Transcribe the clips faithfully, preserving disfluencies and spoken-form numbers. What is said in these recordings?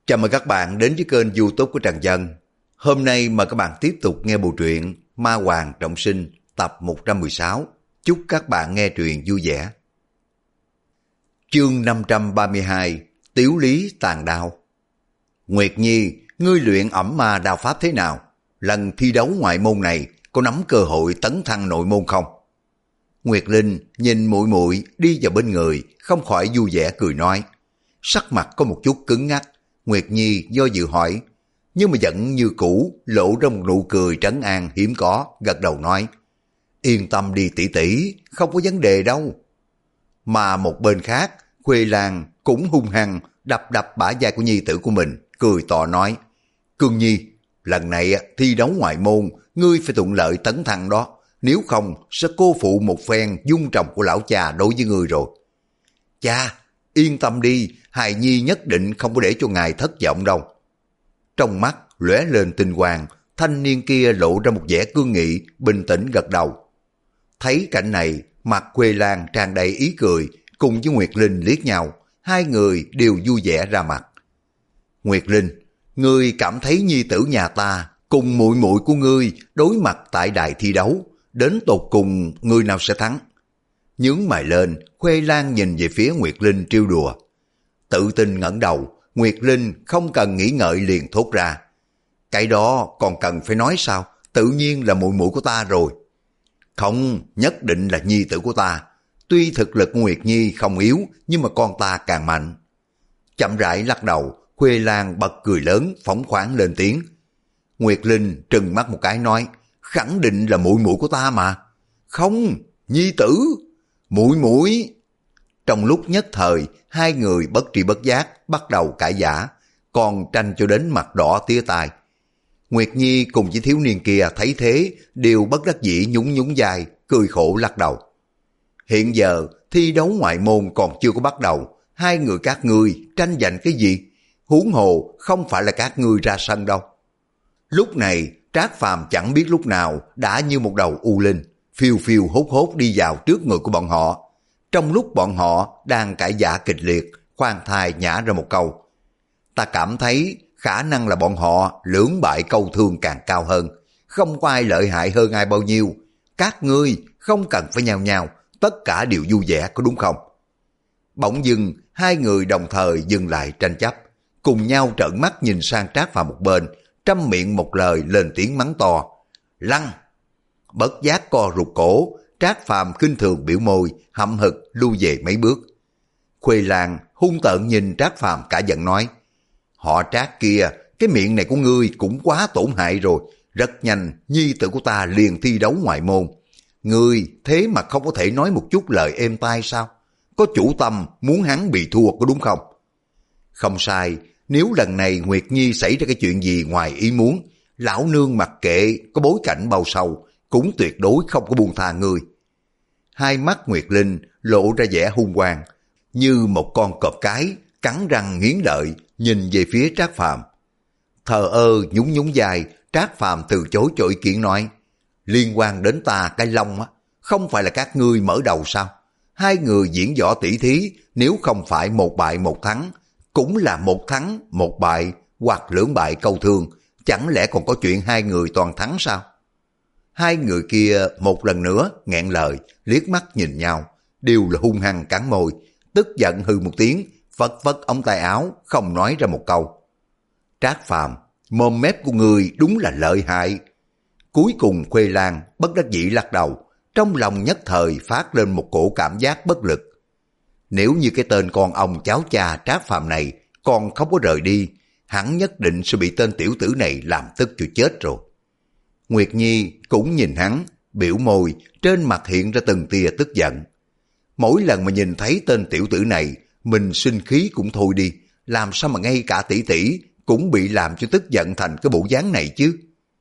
Chào mừng các bạn đến với kênh YouTube của Trần Dân. Hôm nay mời các bạn tiếp tục nghe bộ truyện Ma Hoàng Trọng Sinh tập một trăm mười sáu. Chúc các bạn nghe truyện vui vẻ. Chương năm trăm ba mươi hai, Tiếu Lý Tàn Đao. Nguyệt Nhi, ngươi luyện ẩm ma đao pháp thế nào? Lần thi đấu ngoại môn này có nắm cơ hội tấn thăng nội môn không? Nguyệt Linh nhìn muội muội đi vào bên người, không khỏi vui vẻ cười nói. Sắc mặt có một chút cứng ngắc. Nguyệt Nhi do dự hỏi, nhưng mà vẫn như cũ, lộ ra một nụ cười trấn an hiếm có, gật đầu nói, yên tâm đi tỷ tỷ, không có vấn đề đâu. Mà một bên khác, Khuê Lan cũng hung hăng đập đập bả vai của nhi tử của mình, cười to nói, Cương Nhi, lần này thi đấu ngoại môn, ngươi phải thuận lợi tấn thăng đó, nếu không sẽ cô phụ một phen dung trọng của lão cha đối với ngươi rồi. Cha, yên tâm đi, hài nhi nhất định không có để cho ngài thất vọng đâu. Trong mắt lóe lên tinh quang, thanh niên kia lộ ra một vẻ cương nghị, bình tĩnh gật đầu. Thấy cảnh này, mặt Khuê Lan tràn đầy ý cười, cùng với Nguyệt Linh liếc nhau, hai người đều vui vẻ ra mặt. Nguyệt Linh, ngươi cảm thấy nhi tử nhà ta cùng muội muội của ngươi đối mặt tại đài thi đấu, đến tột cùng ngươi nào sẽ thắng? Nhướng mày lên, Khuê Lan nhìn về phía Nguyệt Linh trêu đùa. Tự tin ngẩng đầu, Nguyệt Linh không cần nghĩ ngợi liền thốt ra. Cái đó còn cần phải nói sao, tự nhiên là muội muội của ta rồi. Không, nhất định là nhi tử của ta. Tuy thực lực Nguyệt Nhi không yếu, nhưng mà con ta càng mạnh. Chậm rãi lắc đầu, Khuê Lan bật cười lớn, phóng khoáng lên tiếng. Nguyệt Linh trừng mắt một cái nói, khẳng định là muội muội của ta mà. Không, nhi tử, muội muội. Trong lúc nhất thời, hai người bất tri bất giác bắt đầu cãi vã, còn tranh cho đến mặt đỏ tía tai. Nguyệt Nhi cùng với thiếu niên kia thấy thế, đều bất đắc dĩ nhún nhún vai, cười khổ lắc đầu. Hiện giờ, thi đấu ngoại môn còn chưa có bắt đầu, hai người các ngươi tranh giành cái gì? Huống hồ không phải là các ngươi ra sân đâu. Lúc này, Trác Phàm chẳng biết lúc nào đã như một đầu u linh, phiêu phiêu hốt hốt đi vào trước người của bọn họ. Trong lúc bọn họ đang cãi vã kịch liệt, khoan thai nhả ra một câu. Ta cảm thấy khả năng là bọn họ lưỡng bại câu thương càng cao hơn. Không có ai lợi hại hơn ai bao nhiêu. Các ngươi không cần phải nhao nhao, tất cả đều vui vẻ có đúng không? Bỗng dưng, hai người đồng thời dừng lại tranh chấp, cùng nhau trợn mắt nhìn sang Trác Phàm một bên, trăm miệng một lời lên tiếng mắng to. Lăng! Bất giác co rụt cổ, Trác Phàm khinh thường biểu môi, hậm hực lui về mấy bước. Khuê Lan hung tợn nhìn Trác Phàm cả giận nói, họ Trác kia, cái miệng này của ngươi cũng quá tổn hại rồi, rất nhanh nhi tử của ta liền thi đấu ngoại môn. Ngươi thế mà không có thể nói một chút lời êm tai sao? Có chủ tâm muốn hắn bị thua có đúng không? Không sai, nếu lần này Nguyệt Nhi xảy ra cái chuyện gì ngoài ý muốn, lão nương mặc kệ có bối cảnh bao sâu, cũng tuyệt đối không có buông tha ngươi. Hai mắt Nguyệt Linh lộ ra vẻ hung quang, như một con cọp cái, cắn răng nghiến lợi, nhìn về phía Trác Phàm. Thờ ơ nhún nhún vai, Trác Phàm từ chối cho ý kiến nói, liên quan đến ta cái lông á, không phải là các ngươi mở đầu sao? Hai người diễn võ tỷ thí, nếu không phải một bại một thắng, cũng là một thắng, một bại, hoặc lưỡng bại câu thương, chẳng lẽ còn có chuyện hai người toàn thắng sao? Hai người kia một lần nữa nghẹn lời, liếc mắt nhìn nhau, đều là hung hăng cắn môi, tức giận hừ một tiếng, phất phất ống tay áo, không nói ra một câu. Trác Phàm, mồm mép của người đúng là lợi hại. Cuối cùng Khuê Lan bất đắc dĩ lắc đầu, trong lòng nhất thời phát lên một cổ cảm giác bất lực. Nếu như cái tên con ông cháu cha Trác Phàm này còn không có rời đi, hắn nhất định sẽ bị tên tiểu tử này làm tức cho chết rồi. Nguyệt Nhi cũng nhìn hắn, biểu môi, trên mặt hiện ra từng tia tức giận. Mỗi lần mà nhìn thấy tên tiểu tử này, mình sinh khí cũng thôi đi, làm sao mà ngay cả tỷ tỷ cũng bị làm cho tức giận thành cái bộ dáng này chứ.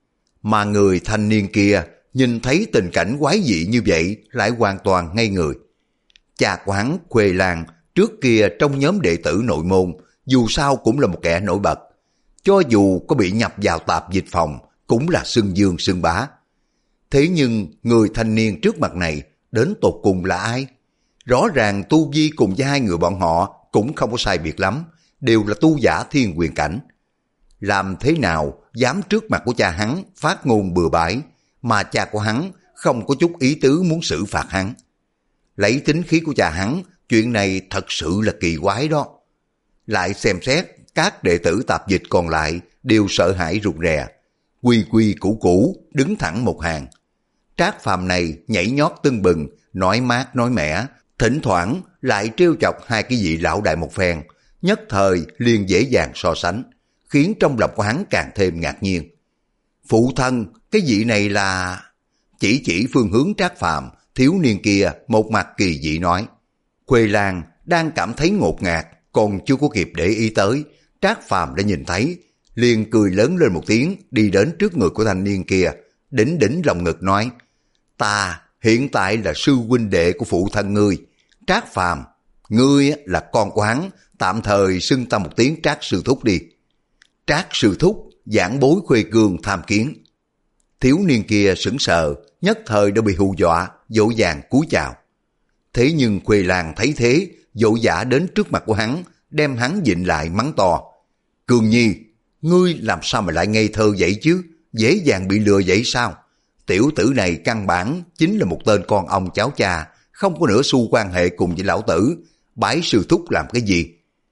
Mà người thanh niên kia nhìn thấy tình cảnh quái dị như vậy lại hoàn toàn ngây người. Cha của hắn Khuê Lan trước kia trong nhóm đệ tử nội môn, dù sao cũng là một kẻ nổi bật. Cho dù có bị nhập vào tạp dịch phòng, cũng là xưng dương xưng bá. Thế nhưng người thanh niên trước mặt này đến tột cùng là ai? Rõ ràng tu vi cùng với hai người bọn họ cũng không có sai biệt lắm, đều là tu giả thiên quyền cảnh. Làm thế nào dám trước mặt của cha hắn phát ngôn bừa bãi, mà cha của hắn không có chút ý tứ muốn xử phạt hắn. Lấy tính khí của cha hắn, chuyện này thật sự là kỳ quái đó. Lại xem xét, các đệ tử tạp dịch còn lại đều sợ hãi rụt rè, quy quy củ củ đứng thẳng một hàng. Trác Phàm này nhảy nhót tưng bừng, nói mát nói mẻ, thỉnh thoảng lại trêu chọc hai cái vị lão đại một phen, nhất thời liền dễ dàng so sánh, khiến trong lòng của hắn càng thêm ngạc nhiên. Phụ thân, cái vị này là... Chỉ chỉ phương hướng Trác Phàm, thiếu niên kia một mặt kỳ dị nói. Khuê Lan đang cảm thấy ngột ngạt, còn chưa có kịp để ý tới, Trác Phàm đã nhìn thấy, liền cười lớn lên một tiếng, đi đến trước người của thanh niên kia, đỉnh đỉnh lòng ngực nói, ta hiện tại là sư huynh đệ của phụ thân ngươi, Trác Phàm, ngươi là con của hắn, tạm thời xưng ta một tiếng Trác sư thúc đi. Trác sư thúc, giảng bối Khuê Cương tham kiến. Thiếu niên kia sững sờ, nhất thời đã bị hù dọa, dỗ dàng cúi chào. Thế nhưng Khuê Lan thấy thế, dỗ dã đến trước mặt của hắn, đem hắn dịnh lại mắng to. Cương Nhi, ngươi làm sao mà lại ngây thơ vậy chứ, dễ dàng bị lừa vậy sao? Tiểu tử này căn bản chính là một tên con ông cháu cha, không có nửa xu quan hệ cùng với lão tử, bái sư thúc làm cái gì?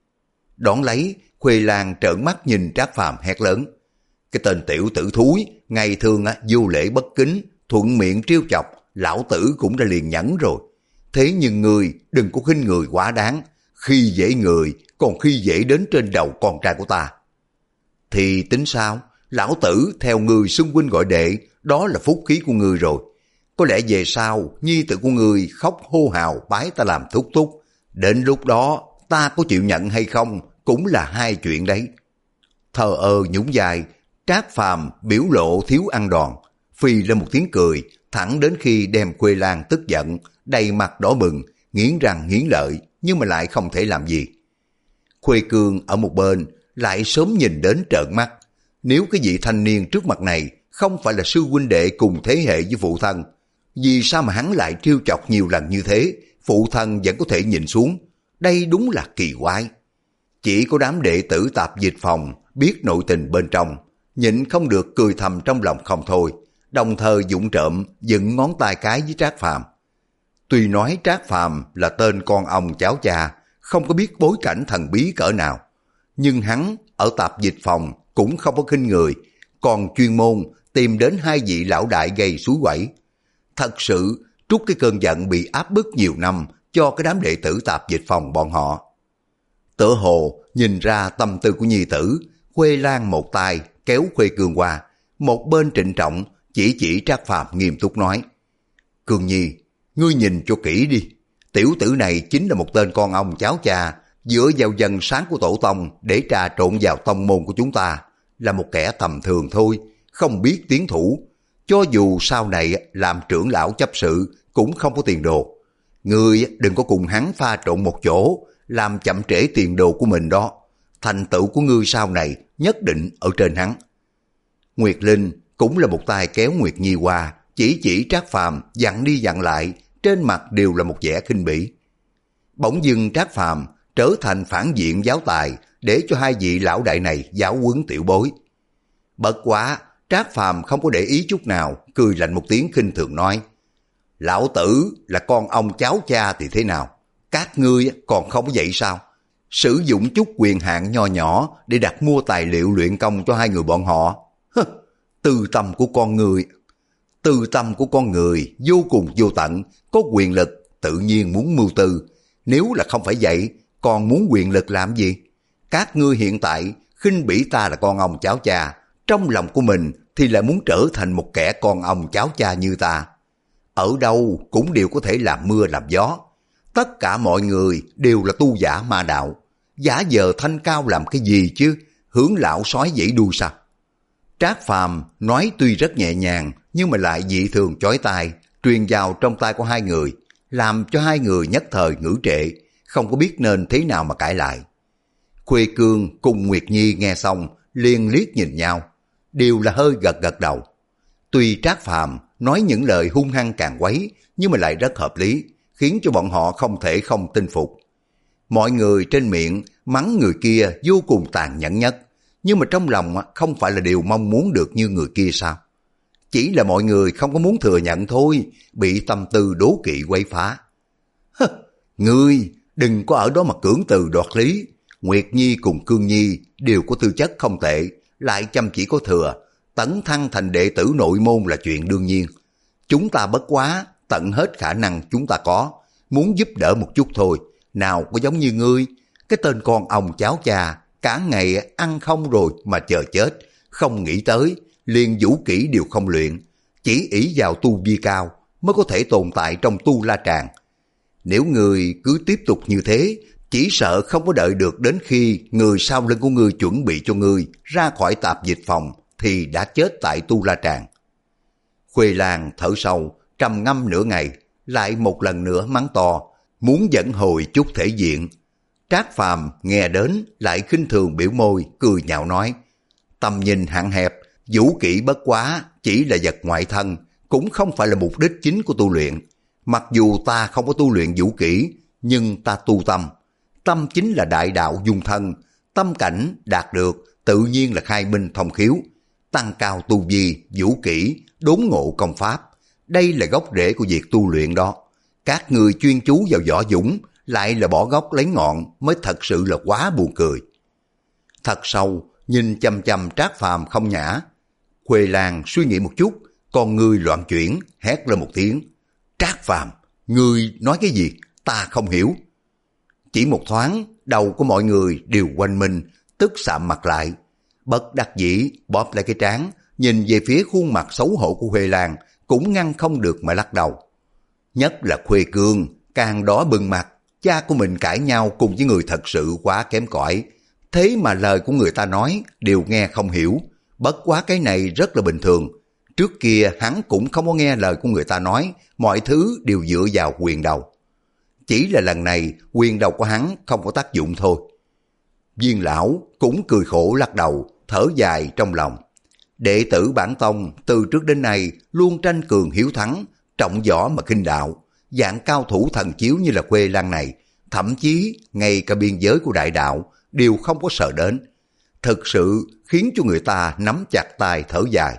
Đón lấy, Khuê Lan trợn mắt nhìn Trác Phàm hét lớn. Cái tên tiểu tử thúi, ngày thường á, vô lễ bất kính, thuận miệng trêu chọc, lão tử cũng đã liền nhẫn rồi. Thế nhưng người đừng có khinh người quá đáng, khi dễ người còn khi dễ đến trên đầu con trai của ta. Thì tính sao? Lão tử theo người xưng huynh gọi đệ, đó là phúc khí của người rồi. Có lẽ về sau, nhi tử của người khóc hô hào bái ta làm thúc thúc. Đến lúc đó, ta có chịu nhận hay không, cũng là hai chuyện đấy. Thờ ơ nhún dài, Trác Phàm biểu lộ thiếu ăn đòn, phì lên một tiếng cười, thẳng đến khi đem Khuê Lan tức giận, đầy mặt đỏ bừng, nghiến răng nghiến lợi, nhưng mà lại không thể làm gì. Khuê Cương ở một bên, lại sớm nhìn đến trợn mắt. Nếu cái vị thanh niên trước mặt này không phải là sư huynh đệ cùng thế hệ với phụ thân, vì sao mà hắn lại trêu chọc nhiều lần như thế, phụ thân vẫn có thể nhìn xuống? Đây đúng là kỳ quái. Chỉ có đám đệ tử tạp dịch phòng biết nội tình bên trong, nhịn không được cười thầm trong lòng không thôi, đồng thời vụng trộm dựng ngón tay cái với Trác Phàm. Tuy nói Trác Phàm là tên con ông cháu cha, không có biết bối cảnh thần bí cỡ nào, nhưng hắn ở tạp dịch phòng cũng không có khinh người, còn chuyên môn tìm đến hai vị lão đại gây suối quẩy. Thật sự trút cái cơn giận bị áp bức nhiều năm cho cái đám đệ tử tạp dịch phòng bọn họ. Tựa hồ nhìn ra tâm tư của nhi tử, Khuê Lan một tay kéo Khuê Cương qua, một bên trịnh trọng chỉ chỉ Trác Phàm nghiêm túc nói. Cương Nhi, ngươi nhìn cho kỹ đi, tiểu tử này chính là một tên con ông cháu cha, dựa vào dân sáng của tổ tông để trà trộn vào tông môn của chúng ta, là một kẻ tầm thường thôi, không biết tiến thủ. Cho dù sau này làm trưởng lão chấp sự cũng không có tiền đồ. Ngươi đừng có cùng hắn pha trộn một chỗ, làm chậm trễ tiền đồ của mình đó. Thành tựu của ngươi sau này nhất định ở trên hắn. Nguyệt Linh cũng là một tay kéo Nguyệt Nhi qua, chỉ chỉ Trác Phàm dặn đi dặn lại, trên mặt đều là một vẻ khinh bỉ. Bỗng dưng Trác Phàm trở thành phản diện giáo tài, để cho hai vị lão đại này giáo huấn tiểu bối. Bất quá, Trác Phàm không có để ý chút nào, cười lạnh một tiếng khinh thường nói. Lão tử là con ông cháu cha thì thế nào? Các ngươi còn không vậy sao? Sử dụng chút quyền hạn nho nhỏ để đặt mua tài liệu luyện công cho hai người bọn họ. Hừ, tư tâm của con người, tư tâm của con người vô cùng vô tận, có quyền lực tự nhiên muốn mưu tư. Nếu là không phải vậy, còn muốn quyền lực làm gì? Các ngươi hiện tại khinh bỉ ta là con ông cháu cha, trong lòng của mình thì lại muốn trở thành một kẻ con ông cháu cha như ta. Ở đâu cũng đều có thể làm mưa làm gió. Tất cả mọi người đều là tu giả ma đạo. Giả vờ thanh cao làm cái gì chứ? Hướng lão sói dãy đuôi sao? Trác Phàm nói tuy rất nhẹ nhàng, nhưng mà lại dị thường chói tai, truyền vào trong tai của hai người, làm cho hai người nhất thời ngữ trệ, không có biết nên thế nào mà cãi lại. Khuê Cương cùng Nguyệt Nhi nghe xong, liền liếc nhìn nhau, đều là hơi gật gật đầu. Tuy Trác Phàm nói những lời hung hăng càng quấy, nhưng mà lại rất hợp lý, khiến cho bọn họ không thể không tin phục. Mọi người trên miệng mắng người kia vô cùng tàn nhẫn nhất, nhưng mà trong lòng không phải là điều mong muốn được như người kia sao? Chỉ là mọi người không có muốn thừa nhận thôi, bị tâm tư đố kỵ quấy phá. Hơ, ngươi đừng có ở đó mà cưỡng từ đoạt lý. Nguyệt Nhi cùng Cương Nhi đều có tư chất không tệ, lại chăm chỉ có thừa, tấn thăng thành đệ tử nội môn là chuyện đương nhiên. Chúng ta bất quá tận hết khả năng chúng ta có, muốn giúp đỡ một chút thôi. Nào có giống như ngươi, cái tên con ông cháu cha, cả ngày ăn không rồi mà chờ chết, không nghĩ tới, liền vũ kỹ đều không luyện, chỉ ỷ vào tu vi cao mới có thể tồn tại trong tu la tràng. Nếu ngươi cứ tiếp tục như thế, chỉ sợ không có đợi được đến khi người sau lưng của ngươi chuẩn bị cho ngươi ra khỏi tạp dịch phòng thì đã chết tại tu la tràng. Khuê Lan thở sâu, trầm ngâm nửa ngày, lại một lần nữa mắng to, muốn dẫn hồi chút thể diện. Trác Phàm nghe đến lại khinh thường biểu môi, cười nhạo nói, tầm nhìn hạn hẹp, vũ kỹ bất quá chỉ là vật ngoại thân, cũng không phải là mục đích chính của tu luyện. Mặc dù ta không có tu luyện vũ kỹ, nhưng ta tu tâm. Tâm chính là đại đạo dung thân, tâm cảnh đạt được tự nhiên là khai minh thông khiếu, tăng cao tu vi, vũ kỹ, đốn ngộ công pháp. Đây là gốc rễ của việc tu luyện đó. Các người chuyên chú vào võ dũng, lại là bỏ gốc lấy ngọn, mới thật sự là quá buồn cười. Thật sâu, nhìn chăm chăm Trác Phàm không nhã. Khuê Lan suy nghĩ một chút, con ngươi loạn chuyển, hét lên một tiếng. Trác Phàm, ngươi nói cái gì? Ta không hiểu. Chỉ một thoáng, đầu của mọi người đều quanh mình, tức sạm mặt lại. Bất đắc dĩ, bóp lại cái trán, nhìn về phía khuôn mặt xấu hổ của Khuê Lan, cũng ngăn không được mà lắc đầu. Nhất là Khuê Cương, càng đỏ bừng mặt, cha của mình cãi nhau cùng với người thật sự quá kém cỏi. Thế mà lời của người ta nói đều nghe không hiểu, bất quá cái này rất là bình thường. Trước kia hắn cũng không có nghe lời của người ta nói, mọi thứ đều dựa vào quyền đầu. Chỉ là lần này quyền đầu của hắn không có tác dụng thôi. Viên lão cũng cười khổ lắc đầu, thở dài trong lòng. Đệ tử bản tông từ trước đến nay luôn tranh cường hiếu thắng, trọng võ mà khinh đạo. Dạng cao thủ thần chiếu như là Khuê Lan này, thậm chí ngay cả biên giới của đại đạo đều không có sợ đến. Thực sự khiến cho người ta nắm chặt tay thở dài.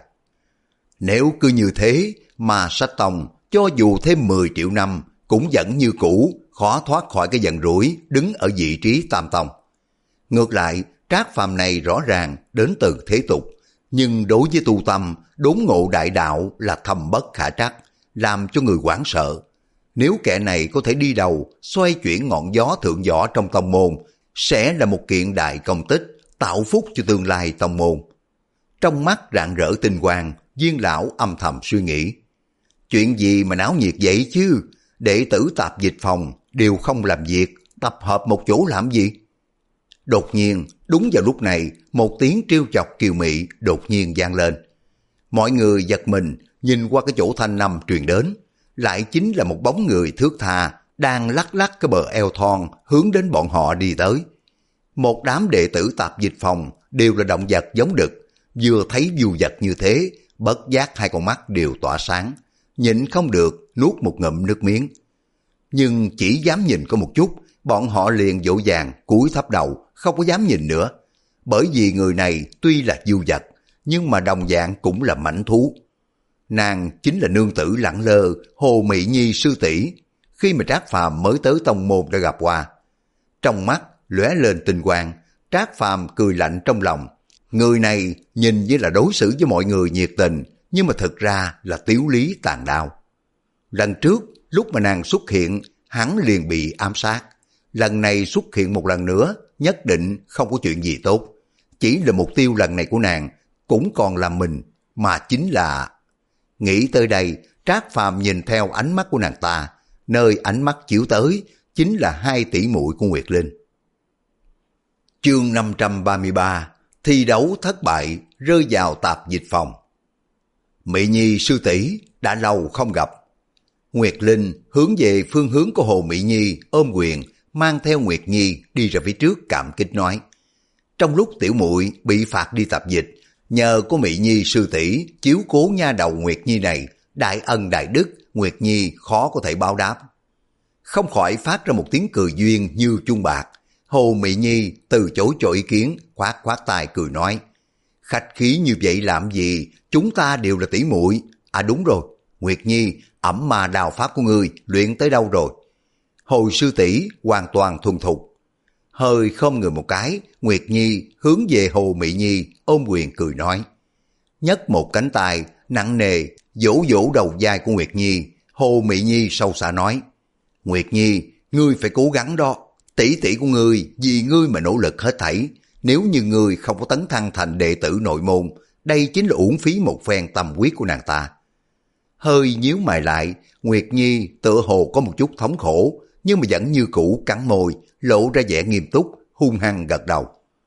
Nếu cứ như thế mà Sách Tông cho dù thêm mười triệu năm cũng vẫn như cũ, khó thoát khỏi cái giận rủi đứng ở vị trí tam tông. Ngược lại, Trác Phàm này rõ ràng đến từ thế tục, nhưng đối với tu tâm, đốn ngộ đại đạo là thầm bất khả trắc, làm cho người hoảng sợ. Nếu kẻ này có thể đi đầu, xoay chuyển ngọn gió thượng võ trong tông môn, sẽ là một kiện đại công tích, tạo phúc cho tương lai tông môn. Trong mắt rạng rỡ tinh quang, Viên lão âm thầm suy nghĩ. Chuyện gì mà náo nhiệt vậy chứ? Đệ tử tạp dịch phòng đều không làm việc, tập hợp một chỗ làm gì? Đột nhiên, đúng vào lúc này, một tiếng trêu chọc kiều mị đột nhiên vang lên. Mọi người giật mình, nhìn qua cái chỗ thanh âm truyền đến, lại chính là một bóng người thước tha đang lắc lắc cái bờ eo thon hướng đến bọn họ đi tới. Một đám đệ tử tạp dịch phòng đều là động vật giống đực, vừa thấy view vật như thế, bất giác hai con mắt đều tỏa sáng, nhịn không được nuốt một ngụm nước miếng. Nhưng chỉ dám nhìn có một chút, bọn họ liền vội vàng cúi thấp đầu, không có dám nhìn nữa. Bởi vì người này tuy là view vật, nhưng mà đồng dạng cũng là mãnh thú. Nàng chính là nương tử lẳng lơ Hồ Mị Nhi sư tỷ, khi mà Trác Phàm mới tới tông môn đã gặp qua. Trong mắt lóe lên tinh quang, Trác Phàm cười lạnh trong lòng. Người này nhìn như là đối xử với mọi người nhiệt tình, nhưng mà thực ra là tiếu lý tàn đao. Lần trước lúc mà nàng xuất hiện, hắn liền bị ám sát. Lần này xuất hiện một lần nữa, nhất định không có chuyện gì tốt. Chỉ là mục tiêu lần này của nàng cũng còn là mình, mà chính là... Nghĩ tới đây, Trác Phàm nhìn theo ánh mắt của nàng ta, nơi ánh mắt chiếu tới chính là hai tỷ muội của Nguyệt Linh. Chương năm trăm ba mươi ba, thi đấu thất bại, rơi vào tạp dịch phòng. Mị Nhi sư tỷ đã lâu không gặp. Nguyệt Linh hướng về phương hướng của Hồ Mị Nhi ôm quyền, mang theo Nguyệt Nhi đi ra phía trước cảm kích nói. Trong lúc tiểu muội bị phạt đi tạp dịch, nhờ có Mị Nhi sư tỷ chiếu cố nha đầu Nguyệt Nhi này, đại ân đại đức, Nguyệt Nhi khó có thể báo đáp. không khỏi phát ra một tiếng cười duyên như chuông bạc. Hồ Mị Nhi từ chối cho ý kiến, khoát khoát tay cười nói, khách khí như vậy làm gì, chúng ta đều là tỷ muội. À đúng rồi, Nguyệt Nhi, ẩm ma đào pháp của ngươi luyện tới đâu rồi? Hồi sư tỷ hoàn toàn thuần thục. Hơi khom người một cái, Nguyệt Nhi hướng về Hồ Mị Nhi ôm quyền cười nói. Nhấc một cánh tay nặng nề vỗ vỗ đầu vai của Nguyệt Nhi, Hồ Mị Nhi sâu xa nói, Nguyệt Nhi, ngươi phải cố gắng đó, tỷ tỷ của ngươi vì ngươi mà nỗ lực hết thảy, nếu như ngươi không có tấn thăng thành đệ tử nội môn, đây chính là uổng phí một phen tâm huyết của nàng ta. Hơi nhíu mày lại, Nguyệt Nhi tựa hồ có một chút thống khổ, nhưng mà vẫn như cũ cắn môi, lộ ra vẻ nghiêm túc, hung hăng gật đầu.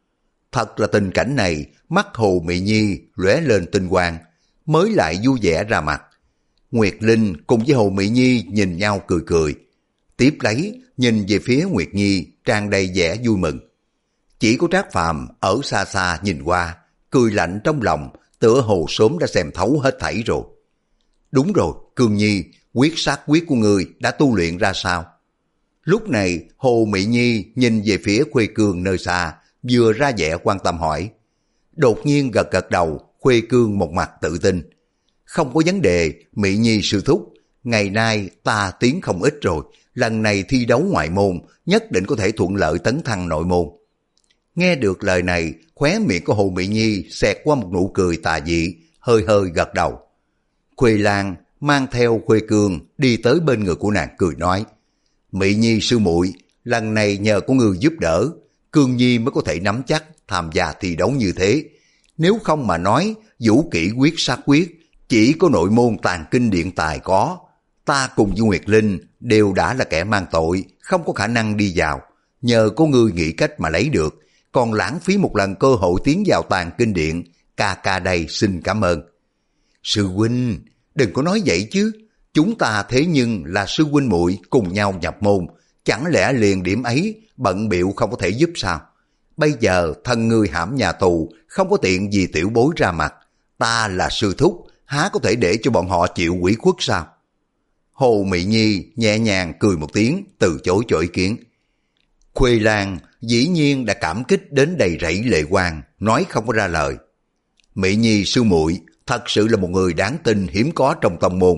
Thật là tình cảnh này, mắt Hồ Mị Nhi lóe lên tinh quang, mới lại vui vẻ ra mặt. Nguyệt Linh cùng với Hồ Mị Nhi nhìn nhau cười cười, tiếp lấy nhìn về phía Nguyệt Nhi tràn đầy vẻ vui mừng. Chỉ có Trác Phàm ở xa xa nhìn qua, cười lạnh trong lòng, tựa hồ sớm đã xem thấu hết thảy rồi. Đúng rồi, Cương Nhi, quyết sát quyết của ngươi đã tu luyện ra sao? Lúc này, Hồ Mị Nhi nhìn về phía Khuê Cương nơi xa, vừa ra vẻ quan tâm hỏi. Đột nhiên gật gật đầu, Khuê Cương một mặt tự tin. Không có vấn đề, Mị Nhi sư thúc, ngày nay ta tiến không ít rồi, lần này thi đấu ngoại môn, nhất định có thể thuận lợi tấn thăng nội môn. Nghe được lời này, khóe miệng của Hồ Mị Nhi xẹt qua một nụ cười tà dị, hơi hơi gật đầu. Khuê Lan mang theo Khuê Cương đi tới bên người của nàng cười nói, Mị Nhi sư muội, lần này nhờ có người giúp đỡ, Cương Nhi mới có thể nắm chắc tham gia thi đấu như thế. Nếu không mà nói, vũ kỹ quyết sát quyết, chỉ có nội môn tàn kinh điện tài có. Ta cùng với Nguyệt Linh đều đã là kẻ mang tội, không có khả năng đi vào. Nhờ có ngươi nghĩ cách mà lấy được, còn lãng phí một lần cơ hội tiến vào tàn kinh điện, ca ca đây xin cảm ơn. Sư huynh, đừng có nói vậy chứ, chúng ta thế nhưng là sư huynh muội cùng nhau nhập môn, chẳng lẽ liền điểm ấy bận bịu không có thể giúp sao? Bây giờ thân ngươi hãm nhà tù, không có tiện gì tiểu bối ra mặt, ta là sư thúc, há có thể để cho bọn họ chịu ủy khuất sao? Hồ Mị Nhi nhẹ nhàng cười một tiếng, từ chối cho ý kiến. Khuê Lan dĩ nhiên đã cảm kích đến đầy rẫy lệ quang, nói không có ra lời. Mị Nhi sư muội thật sự là một người đáng tin hiếm có trong tông môn.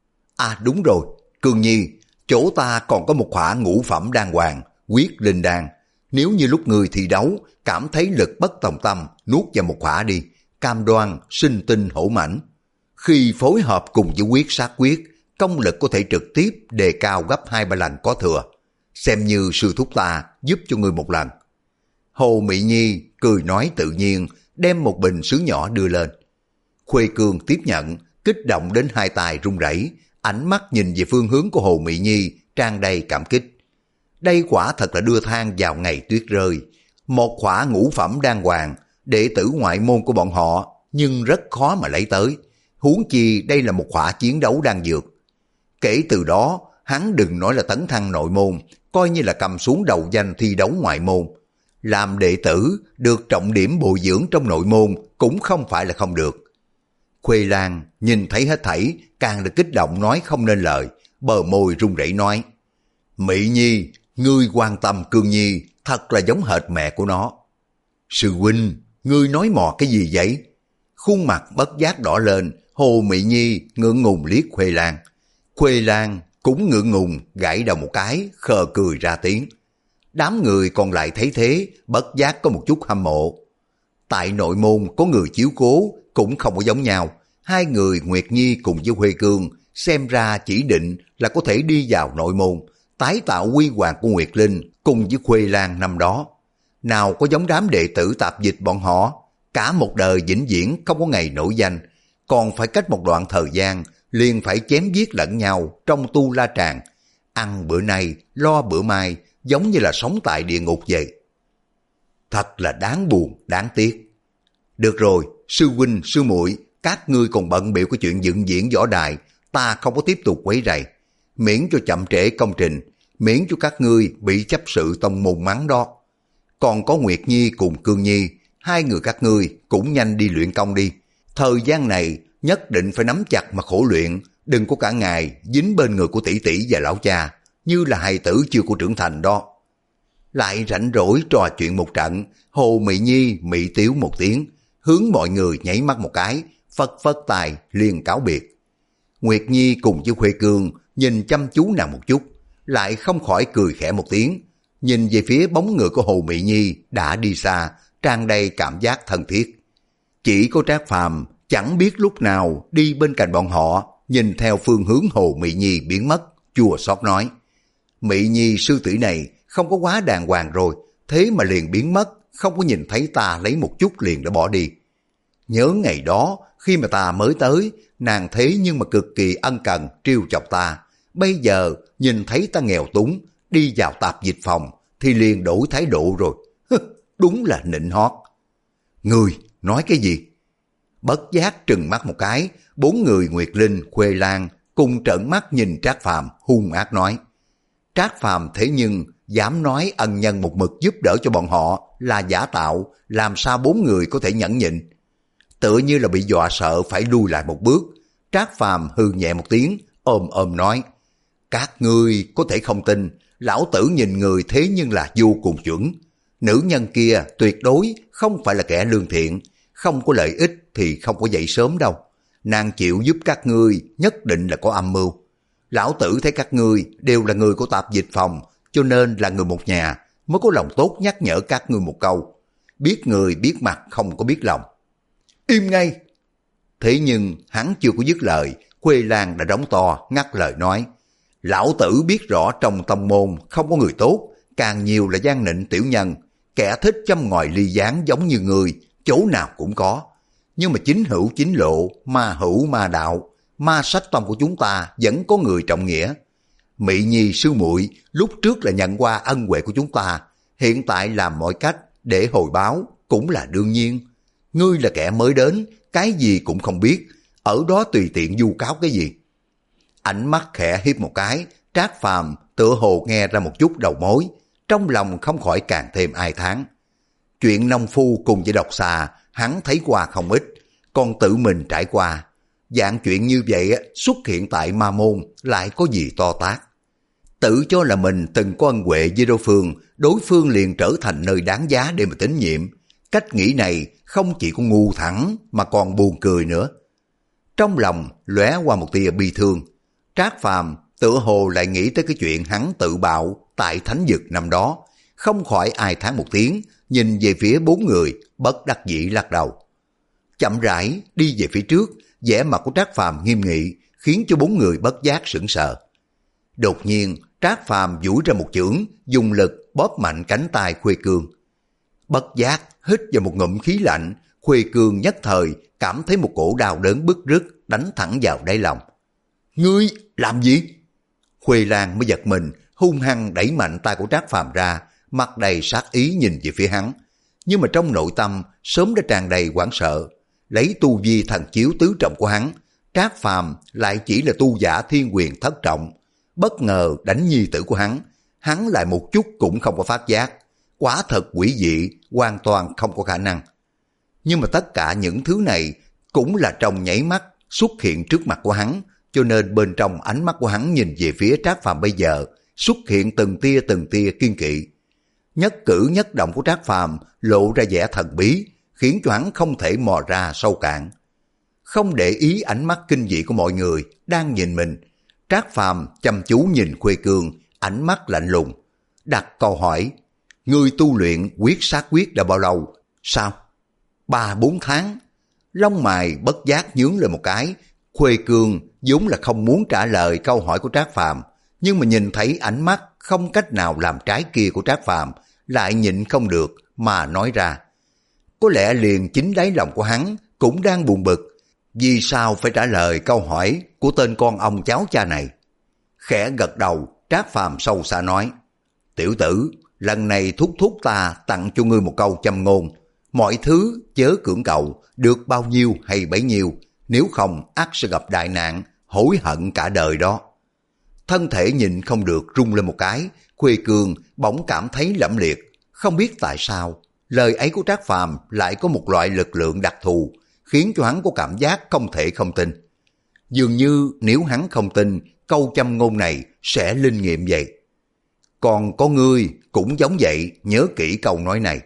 À đúng rồi, Cương Nhi, chỗ ta còn có một khỏa ngũ phẩm đan hoàng, quyết linh đan. Nếu như lúc người thi đấu, cảm thấy lực bất tòng tâm, nuốt vào một khỏa đi, cam đoan, sinh tinh hổ mãnh. Khi phối hợp cùng với quyết sát quyết, công lực có thể trực tiếp đề cao gấp hai ba lần có thừa. Xem như sư thúc ta giúp cho người một lần. Hồ Mị Nhi cười nói tự nhiên, đem một bình sứ nhỏ đưa lên. Khuê Cương tiếp nhận, kích động đến hai tay run rẩy, ánh mắt nhìn về phương hướng của Hồ Mị Nhi tràn đầy cảm kích. Đây quả thật là đưa than vào ngày tuyết rơi. Một khỏa ngũ phẩm đan hoàng, đệ tử ngoại môn của bọn họ, nhưng rất khó mà lấy tới. Huống chi đây là một khỏa chiến đấu đan dược. Kể từ đó, hắn đừng nói là tấn thăng nội môn, coi như là cầm xuống đầu danh thi đấu ngoại môn. Làm đệ tử, được trọng điểm bồi dưỡng trong nội môn cũng không phải là không được. Khuê Lan nhìn thấy hết thảy, càng là kích động nói không nên lời, bờ môi run rẩy nói. Mị Nhi, ngươi quan tâm Cương Nhi, thật là giống hệt mẹ của nó. Sư huynh, ngươi nói mò cái gì vậy? Khuôn mặt bất giác đỏ lên, Hồ Mị Nhi ngượng ngùng liếc Khuê Lan. Khuê Lan cũng ngượng ngùng gãi đầu một cái, khờ cười ra tiếng. Đám người còn lại thấy thế, bất giác có một chút hâm mộ. Tại nội môn có người chiếu cố, cũng không có giống nhau. Hai người Nguyệt Nhi cùng với Khuê Cương xem ra chỉ định là có thể đi vào nội môn, tái tạo huy hoàng của Nguyệt Linh cùng với Khuê Lan năm đó. Nào có giống đám đệ tử tạp dịch bọn họ, cả một đời vĩnh viễn không có ngày nổi danh, còn phải cách một đoạn thời gian liền phải chém giết lẫn nhau trong tu la tràng, ăn bữa nay lo bữa mai, giống như là sống tại địa ngục vậy. Thật là đáng buồn, đáng tiếc. Được rồi, sư huynh, sư muội, các ngươi còn bận biểu cái chuyện dựng diễn võ đài, ta không có tiếp tục quấy rầy, miễn cho chậm trễ công trình, miễn cho các ngươi bị chấp sự tông môn mắng đó. Còn có Nguyệt Nhi cùng Cương Nhi, hai người các ngươi cũng nhanh đi luyện công đi. Thời gian này nhất định phải nắm chặt mà khổ luyện, đừng có cả ngày dính bên người của tỷ tỷ và lão cha, như là hài tử chưa có trưởng thành đó. Lại rảnh rỗi trò chuyện một trận, Hồ Mị Nhi mị tiếu một tiếng, hướng mọi người nháy mắt một cái, phất phất tay liền cáo biệt. Nguyệt Nhi cùng với Khuê Cương nhìn chăm chú nàng một chút, lại không khỏi cười khẽ một tiếng, nhìn về phía bóng người của Hồ Mị Nhi đã đi xa, tràn đầy cảm giác thân thiết. Chỉ có Trác Phàm chẳng biết lúc nào đi bên cạnh bọn họ, nhìn theo phương hướng Hồ Mị Nhi biến mất, chua xót nói: Mị Nhi sư tỷ này không có quá đàng hoàng rồi, thế mà liền biến mất, không có nhìn thấy ta lấy một chút liền đã bỏ đi. Nhớ ngày đó, khi mà ta mới tới, nàng thế nhưng mà cực kỳ ân cần, trêu chọc ta. Bây giờ, nhìn thấy ta nghèo túng, đi vào tạp dịch phòng, thì liền đổi thái độ rồi. Đúng là nịnh hót. Người, nói cái gì? Bất giác trừng mắt một cái, bốn người Nguyệt Linh, Khuê Lan cùng trợn mắt nhìn Trác Phàm hung ác nói. Trác Phàm thế nhưng dám nói ân nhân một mực giúp đỡ cho bọn họ là giả tạo, làm sao bốn người có thể nhẫn nhịn? Tựa như là bị dọa sợ phải lui lại một bước, Trác Phàm hừ nhẹ một tiếng, ôm ôm nói: Các ngươi có thể không tin, lão tử nhìn người thế nhưng là vô cùng chuẩn. Nữ nhân kia tuyệt đối không phải là kẻ lương thiện, không có lợi ích thì không có dậy sớm đâu. Nàng chịu giúp các ngươi nhất định là có âm mưu. Lão tử thấy các ngươi đều là người của tạp dịch phòng, cho nên là người một nhà, mới có lòng tốt nhắc nhở các ngươi một câu. Biết người biết mặt không có biết lòng. Im ngay! Thế nhưng hắn chưa có dứt lời, Khuê Lan đã đóng to ngắt lời nói: Lão tử biết rõ trong tông môn không có người tốt, càng nhiều là gian nịnh tiểu nhân, kẻ thích châm ngòi ly gián giống như người, chỗ nào cũng có. Nhưng mà chính hữu chính lộ, ma hữu ma đạo, ma sách tông của chúng ta vẫn có người trọng nghĩa. Mị Nhi sư muội lúc trước là nhận qua ân huệ của chúng ta, hiện tại làm mọi cách để hồi báo cũng là đương nhiên. Ngươi là kẻ mới đến, cái gì cũng không biết, ở đó tùy tiện vu cáo cái gì. Ánh mắt khẽ hiếp một cái, Trác Phàm tựa hồ nghe ra một chút đầu mối, trong lòng không khỏi càng thêm ai thán. Chuyện nông phu cùng với độc xà, hắn thấy qua không ít, còn tự mình trải qua. Dạng chuyện như vậy xuất hiện tại ma môn lại có gì to tát. Tự cho là mình từng có ân huệ với đối phương, đối phương liền trở thành nơi đáng giá để mà tín nhiệm. Cách nghĩ này không chỉ có ngu thẳng mà còn buồn cười nữa. Trong lòng lóe qua một tia bi thương, Trác Phàm tựa hồ lại nghĩ tới cái chuyện hắn tự bạo tại thánh vực năm đó, không khỏi ai thán một tiếng, nhìn về phía bốn người, bất đắc dĩ lắc đầu. Chậm rãi đi về phía trước, vẻ mặt của Trác Phàm nghiêm nghị, khiến cho bốn người bất giác sững sờ. Đột nhiên, Trác Phàm duỗi ra một chưởng, dùng lực bóp mạnh cánh tay Khuê Cương. Bất giác hít vào một ngụm khí lạnh, Khuê Cương nhất thời cảm thấy một cổ đau đớn bứt rứt đánh thẳng vào đáy lòng. Ngươi làm gì? Khuê Lan mới giật mình, hung hăng đẩy mạnh tay của Trác Phàm ra, mặt đầy sát ý nhìn về phía hắn. Nhưng mà trong nội tâm sớm đã tràn đầy hoảng sợ. Lấy tu vi thần chiếu tứ trọng của hắn, Trác Phàm lại chỉ là tu giả thiên quyền thất trọng. Bất ngờ đánh nhi tử của hắn, hắn lại một chút cũng không có phát giác. Quả thật quỷ dị, hoàn toàn không có khả năng. Nhưng mà tất cả những thứ này cũng là trong nháy mắt xuất hiện trước mặt của hắn, cho nên bên trong ánh mắt của hắn nhìn về phía Trác Phàm bây giờ xuất hiện từng tia từng tia kiên kỵ. Nhất cử nhất động của Trác Phàm lộ ra vẻ thần bí, khiến cho hắn không thể mò ra sâu cạn. Không để ý ánh mắt kinh dị của mọi người đang nhìn mình, Trác Phàm chăm chú nhìn Khuê Cương, ánh mắt lạnh lùng, đặt câu hỏi: Ngươi tu luyện quyết sát quyết đã bao lâu? Sao? Ba bốn tháng. Lông mày bất giác nhướng lên một cái. Khuê Cương vốn là không muốn trả lời câu hỏi của Trác Phàm, nhưng mà nhìn thấy ánh mắt không cách nào làm trái kia của Trác Phàm, lại nhịn không được mà nói ra. Có lẽ liền chính đáy lòng của hắn cũng đang buồn bực, vì sao phải trả lời câu hỏi của tên con ông cháu cha này. Khẽ gật đầu, Trác Phàm sâu xa nói: Tiểu tử, lần này thúc thúc ta tặng cho ngươi một câu châm ngôn, mọi thứ chớ cưỡng cầu, được bao nhiêu hay bấy nhiêu, nếu không ắt sẽ gặp đại nạn, hối hận cả đời đó. Thân thể nhìn không được rung lên một cái, Khuê Cương bỗng cảm thấy lẫm liệt, không biết tại sao lời ấy của Trác Phàm lại có một loại lực lượng đặc thù, khiến cho hắn có cảm giác không thể không tin. Dường như nếu hắn không tin câu châm ngôn này sẽ linh nghiệm vậy. Còn có ngươi cũng giống vậy, nhớ kỹ câu nói này.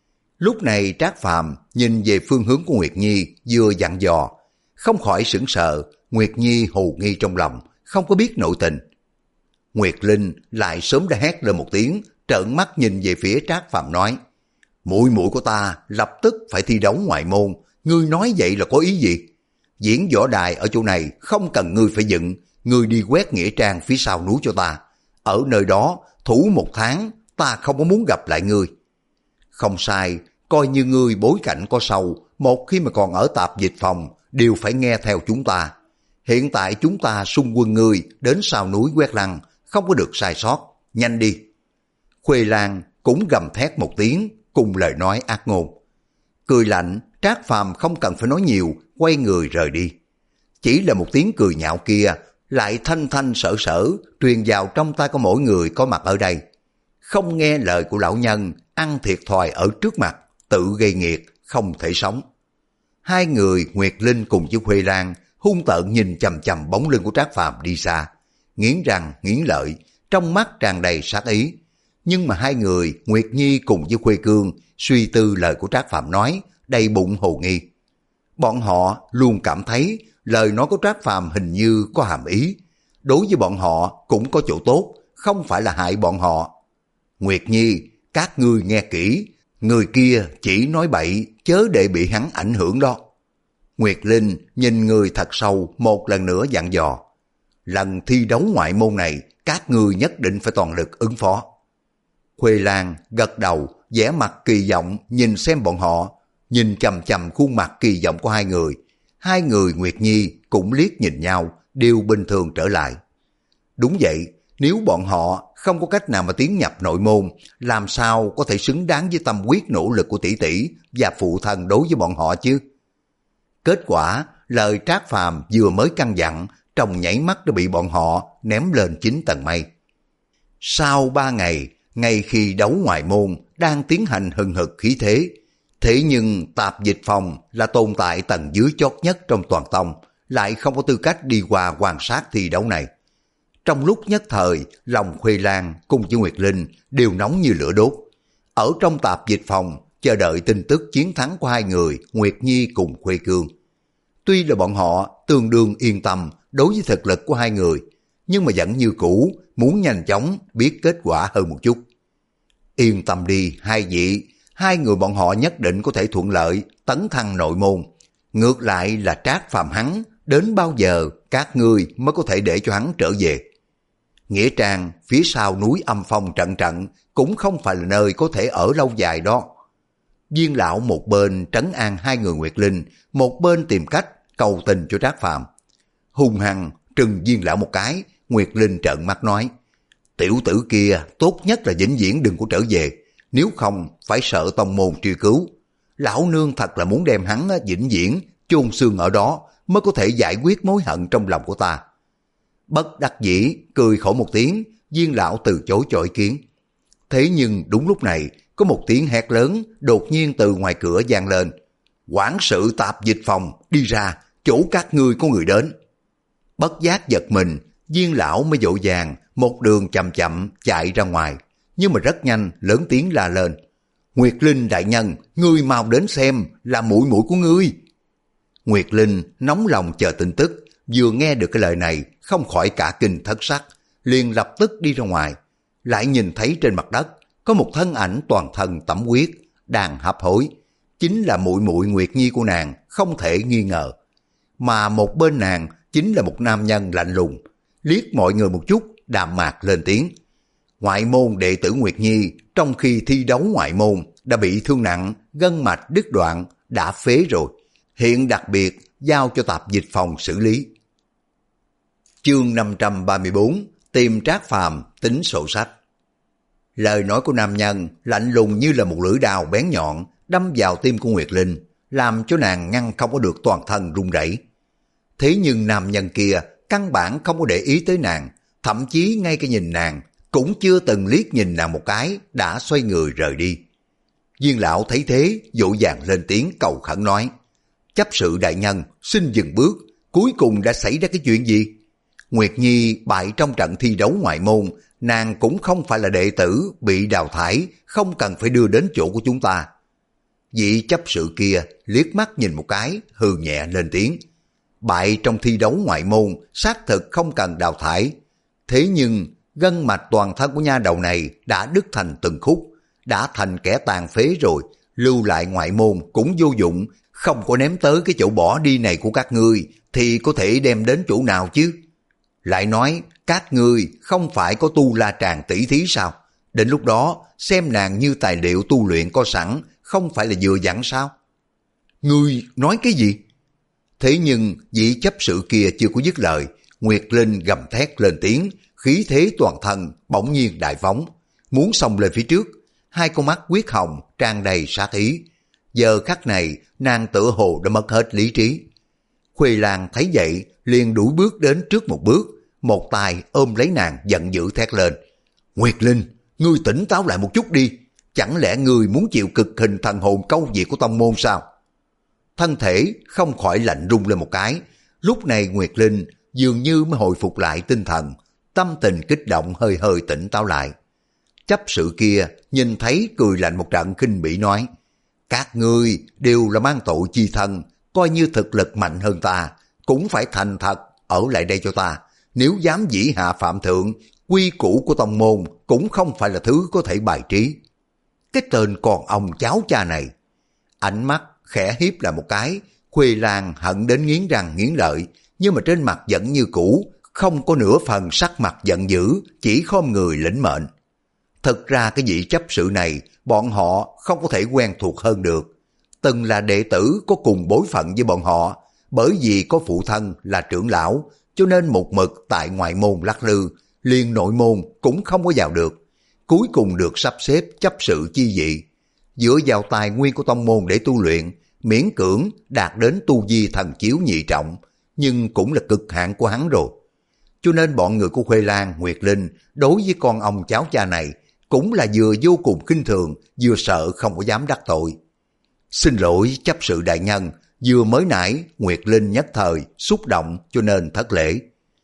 Lúc này Trác Phàm nhìn về phương hướng của Nguyệt Nhi vừa dặn dò, không khỏi sững sờ. Nguyệt Nhi hồ nghi trong lòng, không có biết nội tình. Nguyệt Linh lại sớm đã hét lên một tiếng, trợn mắt nhìn về phía Trác Phàm nói, muội muội của ta lập tức phải thi đấu ngoại môn, ngươi nói vậy là có ý gì? Diễn võ đài ở chỗ này không cần ngươi phải dựng, ngươi đi quét nghĩa trang phía sau núi cho ta. Ở nơi đó thủ một tháng, ta không có muốn gặp lại ngươi. Không sai, coi như ngươi bối cảnh có sâu, một khi mà còn ở tạp dịch phòng đều phải nghe theo chúng ta. Hiện tại chúng ta xung quân ngươi đến sau núi quét lăng, không có được sai sót, nhanh đi. Khuê Lan cũng gầm thét một tiếng cùng lời nói ác ngôn. Cười lạnh, Trác Phàm không cần phải nói nhiều, quay người rời đi. Chỉ là một tiếng cười nhạo kia lại thanh thanh sở sở truyền vào trong tai của mỗi người có mặt ở đây. Không nghe lời của lão nhân, ăn thiệt thòi ở trước mặt, tự gây nghiệt, không thể sống. Hai người Nguyệt Linh cùng với Khuê Lan hung tợn nhìn chằm chằm bóng lưng của Trác Phàm đi xa, nghiến răng nghiến lợi, trong mắt tràn đầy sát ý. Nhưng mà hai người Nguyệt Nhi cùng với Khuê Cương suy tư lời của Trác Phàm nói, đầy bụng hồ nghi. Bọn họ luôn cảm thấy lời nói của Trác Phàm hình như có hàm ý. Đối với bọn họ cũng có chỗ tốt, không phải là hại bọn họ. Nguyệt Nhi, các ngươi nghe kỹ, người kia chỉ nói bậy, chớ để bị hắn ảnh hưởng đó. Nguyệt Linh nhìn người thật sâu một lần nữa dặn dò. Lần thi đấu ngoại môn này, các ngươi nhất định phải toàn lực ứng phó. Khuê Lan gật đầu, vẻ mặt kỳ vọng nhìn xem bọn họ, nhìn chằm chằm khuôn mặt kỳ vọng của hai người. Hai người Nguyệt Nhi cũng liếc nhìn nhau, đều bình thường trở lại. Đúng vậy, nếu bọn họ không có cách nào mà tiến nhập nội môn, làm sao có thể xứng đáng với tâm huyết nỗ lực của tỷ tỷ và phụ thân đối với bọn họ chứ? Kết quả, lời Trác Phàm vừa mới căn dặn, trong nhảy mắt đã bị bọn họ ném lên chín tầng mây. Sau ba ngày, ngay khi đấu ngoại môn đang tiến hành hừng hực khí thế, thế nhưng tạp dịch phòng là tồn tại tầng dưới chót nhất trong toàn tông, lại không có tư cách đi qua quan sát thi đấu này. Trong lúc nhất thời, lòng Khuê Lan cùng với Nguyệt Linh đều nóng như lửa đốt. Ở trong tạp dịch phòng, chờ đợi tin tức chiến thắng của hai người Nguyệt Nhi cùng Khuê Cương. Tuy là bọn họ tương đương yên tâm đối với thực lực của hai người, nhưng mà vẫn như cũ muốn nhanh chóng biết kết quả hơn một chút. Yên tâm đi hai vị, hai người bọn họ nhất định có thể thuận lợi tấn thăng nội môn. Ngược lại là Trác Phàm hắn, đến bao giờ các ngươi mới có thể để cho hắn trở về? Nghĩa trang phía sau núi âm phong trận trận cũng không phải là nơi có thể ở lâu dài đó. Viên lão một bên trấn an hai người Nguyệt Linh, một bên tìm cách cầu tình cho Trác Phàm. Hung hăng trừng Viên lão một cái, Nguyệt Linh trợn mắt nói, tiểu tử kia tốt nhất là vĩnh viễn đừng có trở về, nếu không phải sợ tông môn truy cứu. Lão nương thật là muốn đem hắn vĩnh viễn chôn xương ở đó mới có thể giải quyết mối hận trong lòng của ta. Bất đắc dĩ cười khổ một tiếng, Viên lão từ chối cho ý kiến. Thế nhưng đúng lúc này có một tiếng hét lớn đột nhiên từ ngoài cửa vang lên. Quản sự tạp dịch phòng đi ra, chỗ các ngươi có người đến. Bất giác giật mình, Viên lão mới vội vàng một đường chậm chậm chạy ra ngoài, nhưng mà rất nhanh lớn tiếng la lên. Nguyệt Linh đại nhân, ngươi mau đến xem là muội muội của ngươi. Nguyệt Linh nóng lòng chờ tin tức, vừa nghe được cái lời này không khỏi cả kinh thất sắc, liền lập tức đi ra ngoài, lại nhìn thấy trên mặt đất có một thân ảnh toàn thân tẩm huyết đang hấp hối, chính là muội muội Nguyệt Nhi của nàng, không thể nghi ngờ. Mà một bên nàng chính là một nam nhân lạnh lùng, liếc mọi người một chút, đạm mạc lên tiếng. Ngoại môn đệ tử Nguyệt Nhi trong khi thi đấu ngoại môn đã bị thương nặng, gân mạch đứt đoạn, đã phế rồi, hiện đặc biệt giao cho tạp dịch phòng xử lý. Chương năm trăm ba mươi bốn, tìm Trác Phàm tính sổ sách. Lời nói của nam nhân lạnh lùng như là một lưỡi đao bén nhọn đâm vào tim của Nguyệt Linh, làm cho nàng ngăn không có được toàn thân run rẩy. Thế nhưng nam nhân kia căn bản không có để ý tới nàng, thậm chí ngay cái nhìn nàng cũng chưa từng liếc nhìn nàng một cái, đã xoay người rời đi. Viên lão thấy thế vội vàng lên tiếng cầu khẩn nói, chấp sự đại nhân xin dừng bước, cuối cùng đã xảy ra cái chuyện gì? Nguyệt Nhi bại trong trận thi đấu ngoại môn, nàng cũng không phải là đệ tử bị đào thải, không cần phải đưa đến chỗ của chúng ta. Vị chấp sự kia liếc mắt nhìn một cái, hừ nhẹ lên tiếng. Bại trong thi đấu ngoại môn, xác thực không cần đào thải. Thế nhưng, gân mạch toàn thân của nha đầu này đã đứt thành từng khúc, đã thành kẻ tàn phế rồi, lưu lại ngoại môn cũng vô dụng, không có ném tới cái chỗ bỏ đi này của các ngươi, thì có thể đem đến chỗ nào chứ? Lại nói, các ngươi không phải có tu la tràng tỷ thí sao? Đến lúc đó, xem nàng như tài liệu tu luyện có sẵn, không phải là vừa dặn sao? Ngươi nói cái gì? Thế nhưng vị chấp sự kia chưa có dứt lời, Nguyệt Linh gầm thét lên tiếng, khí thế toàn thân bỗng nhiên đại phóng, muốn xông lên phía trước, hai con mắt huyết hồng tràn đầy sát ý. Giờ khắc này, nàng tựa hồ đã mất hết lý trí. Khuê Lan thấy vậy, liền đuổi bước đến trước một bước, một tay ôm lấy nàng giận dữ thét lên. Nguyệt Linh, ngươi tỉnh táo lại một chút đi, chẳng lẽ ngươi muốn chịu cực hình thần hồn câu diệt của tông môn sao? Thân thể không khỏi lạnh rung lên một cái, lúc này Nguyệt Linh dường như mới hồi phục lại tinh thần, tâm tình kích động hơi hơi tỉnh táo lại. Chấp sự kia nhìn thấy cười lạnh một trận khinh bỉ nói, các ngươi đều là mang tội chi thân, coi như thực lực mạnh hơn ta, cũng phải thành thật ở lại đây cho ta. Nếu dám dĩ hạ phạm thượng, quy củ của tông môn cũng không phải là thứ có thể bài trí. Cái tên con ông cháu cha này, ánh mắt khẽ hiếp lại một cái, Khuê Lan hận đến nghiến răng nghiến lợi, nhưng mà trên mặt vẫn như cũ, không có nửa phần sắc mặt giận dữ, chỉ khom người lĩnh mệnh. Thật ra cái vị chấp sự này, bọn họ không có thể quen thuộc hơn được. Từng là đệ tử có cùng bối phận với bọn họ, bởi vì có phụ thân là trưởng lão, cho nên một mực tại ngoại môn lắc lư, liền nội môn cũng không có vào được. Cuối cùng được sắp xếp chấp sự chi vị, dựa vào tài nguyên của tông môn để tu luyện, miễn cưỡng đạt đến tu vi thần chiếu nhị trọng, nhưng cũng là cực hạn của hắn rồi. Cho nên bọn người của Khuê Lan, Nguyệt Linh đối với con ông cháu cha này cũng là vừa vô cùng khinh thường, vừa sợ không có dám đắc tội. Xin lỗi chấp sự đại nhân, vừa mới nãy Nguyệt Linh nhất thời xúc động cho nên thất lễ.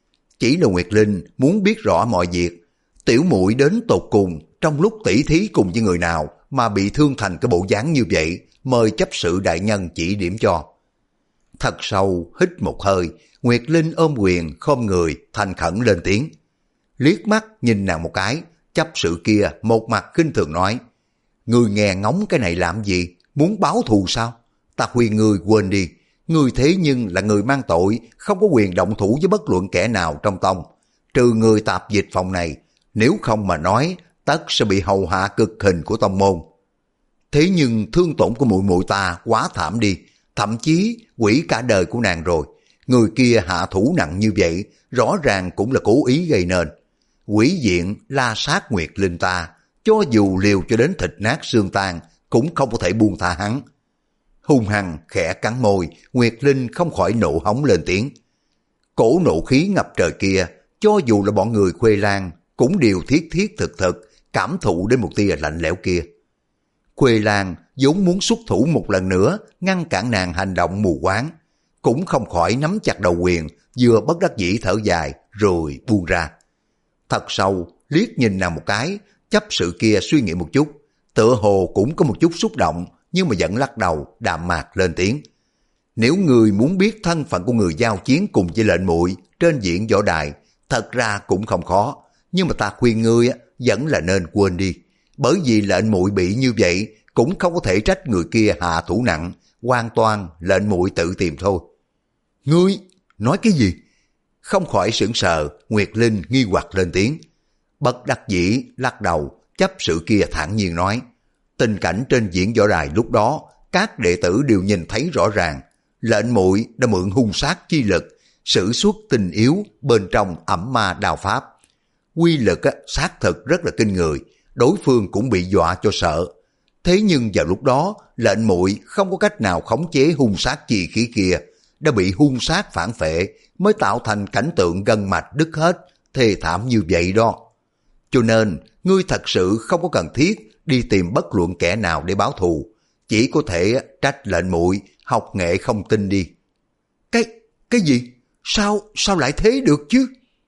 Chỉ là Nguyệt Linh muốn biết rõ mọi việc, tiểu muội đến tột cùng trong lúc tỷ thí cùng với người nào mà bị thương thành cái bộ dáng như vậy, mời chấp sự đại nhân chỉ điểm cho. Thật sâu hít một hơi, Nguyệt Linh ôm quyền khom người thành khẩn lên tiếng. Liếc mắt nhìn nàng một cái, chấp sự kia một mặt khinh thường nói, ngươi nghe ngóng cái này làm gì, muốn báo thù sao? Ta khuyên ngươi quên đi, ngươi thế nhưng là người mang tội, không có quyền động thủ với bất luận kẻ nào trong tông, trừ người tạp dịch phòng này, nếu không mà nói, tất sẽ bị hầu hạ cực hình của tông môn. Thế nhưng thương tổn của muội muội ta quá thảm đi, thậm chí quỷ cả đời của nàng rồi. Người kia hạ thủ nặng như vậy, rõ ràng cũng là cố ý gây nên. Quỷ diện la sát Nguyệt Linh ta, cho dù liều cho đến thịt nát xương tan, cũng không có thể buông tha hắn. Hung hăng khẽ cắn môi, Nguyệt Linh không khỏi nộ hống lên tiếng. Cổ nộ khí ngập trời kia, cho dù là bọn người Khuê Lan, cũng đều thiết thiết thực thực, cảm thụ đến một tia lạnh lẽo kia. Khuê Lan vốn muốn xuất thủ một lần nữa, ngăn cản nàng hành động mù quáng, cũng không khỏi nắm chặt đầu quyền, vừa bất đắc dĩ thở dài, rồi buông ra. Thật sâu, liếc nhìn nàng một cái, chấp sự kia suy nghĩ một chút, tựa hồ cũng có một chút xúc động, nhưng mà vẫn lắc đầu, đạm mạc lên tiếng. Nếu người muốn biết thân phận của người giao chiến cùng với lệnh muội trên diện võ đài, thật ra cũng không khó, nhưng mà ta khuyên ngươi vẫn là nên quên đi, bởi vì lệnh muội bị như vậy cũng không có thể trách người kia hạ thủ nặng, hoàn toàn lệnh muội tự tìm thôi. Ngươi nói cái gì? Không khỏi sững sờ, Nguyệt Linh nghi hoặc lên tiếng. Bất đắc dĩ lắc đầu, chấp sự kia thản nhiên nói, tình cảnh trên diễn võ đài lúc đó, các đệ tử đều nhìn thấy rõ ràng, lệnh muội đã mượn hung sát chi lực, sử xuất tình yếu bên trong ẩm ma đào pháp. Quy lực á, xác thực rất là kinh người, đối phương cũng bị dọa cho sợ. Thế nhưng vào lúc đó, lệnh muội không có cách nào khống chế hung sát chi khí kia, đã bị hung sát phản phệ, mới tạo thành cảnh tượng gân mạch đứt hết, thê thảm như vậy đó. Cho nên, ngươi thật sự không có cần thiết đi tìm bất luận kẻ nào để báo thù, chỉ có thể trách lệnh muội học nghệ không tinh đi. Cái, cái gì? Sao, sao lại thế được chứ?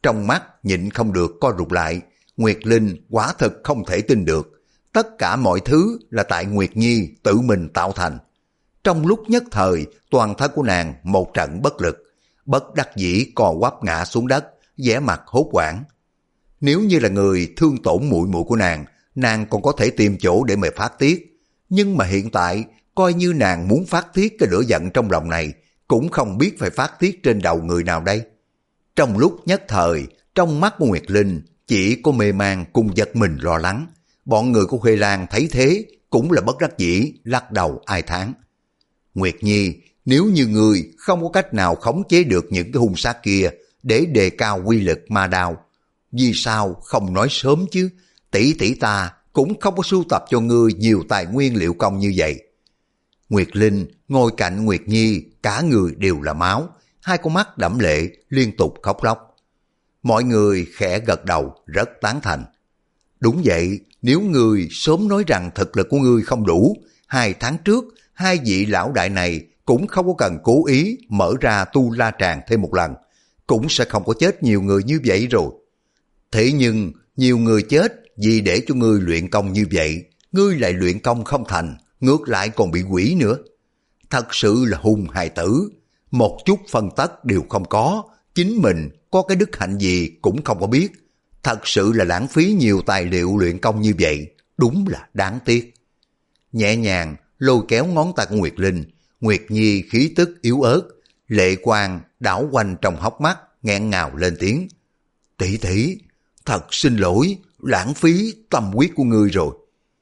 trong mắt nhịn không được co rụt lại. Nguyệt Linh quả thật không thể tin được. Tất cả mọi thứ là tại Nguyệt Nhi tự mình tạo thành. Trong lúc nhất thời, toàn thân của nàng một trận bất lực, bất đắc dĩ co quắp ngã xuống đất, vẻ mặt hốt hoảng. Nếu như là người thương tổn muội muội của nàng, nàng còn có thể tìm chỗ để mà phát tiết. Nhưng mà hiện tại, coi như nàng muốn phát tiết cái lửa giận trong lòng này, cũng không biết phải phát tiết trên đầu người nào đây. Trong lúc nhất thời, trong mắt của Nguyệt Linh chỉ có mê man cùng giật mình lo lắng. Bọn người của Khuê Lan thấy thế cũng là bất đắc dĩ, lắc đầu ai thán. Nguyệt Nhi, nếu như người không có cách nào khống chế được những cái hung sát kia để đề cao quy lực ma đao, vì sao không nói sớm chứ? Tỷ tỷ ta cũng không có sưu tập cho ngươi nhiều tài nguyên liệu công như vậy. Nguyệt Linh ngồi cạnh Nguyệt Nhi, cả người đều là máu, hai con mắt đẫm lệ liên tục khóc lóc. Mọi người khẽ gật đầu rất tán thành. Đúng vậy, nếu ngươi sớm nói rằng thực lực của ngươi không đủ, hai tháng trước hai vị lão đại này cũng không có cần cố ý mở ra tu la tràng thêm một lần, cũng sẽ không có chết nhiều người như vậy rồi. Thế nhưng nhiều người chết vì để cho ngươi luyện công như vậy, ngươi lại luyện công không thành, ngược lại còn bị quỷ nữa. Thật sự là hung hài tử, một chút phân tất đều không có, chính mình có cái đức hạnh gì cũng không có biết. Thật sự là lãng phí nhiều tài liệu luyện công như vậy, đúng là đáng tiếc. Nhẹ nhàng lôi kéo ngón tay của Nguyệt Linh, Nguyệt Nhi khí tức yếu ớt, lệ quang đảo quanh trong hốc mắt, nghẹn ngào lên tiếng. Tỷ tỷ, thật xin lỗi, lãng phí tâm huyết của ngươi rồi.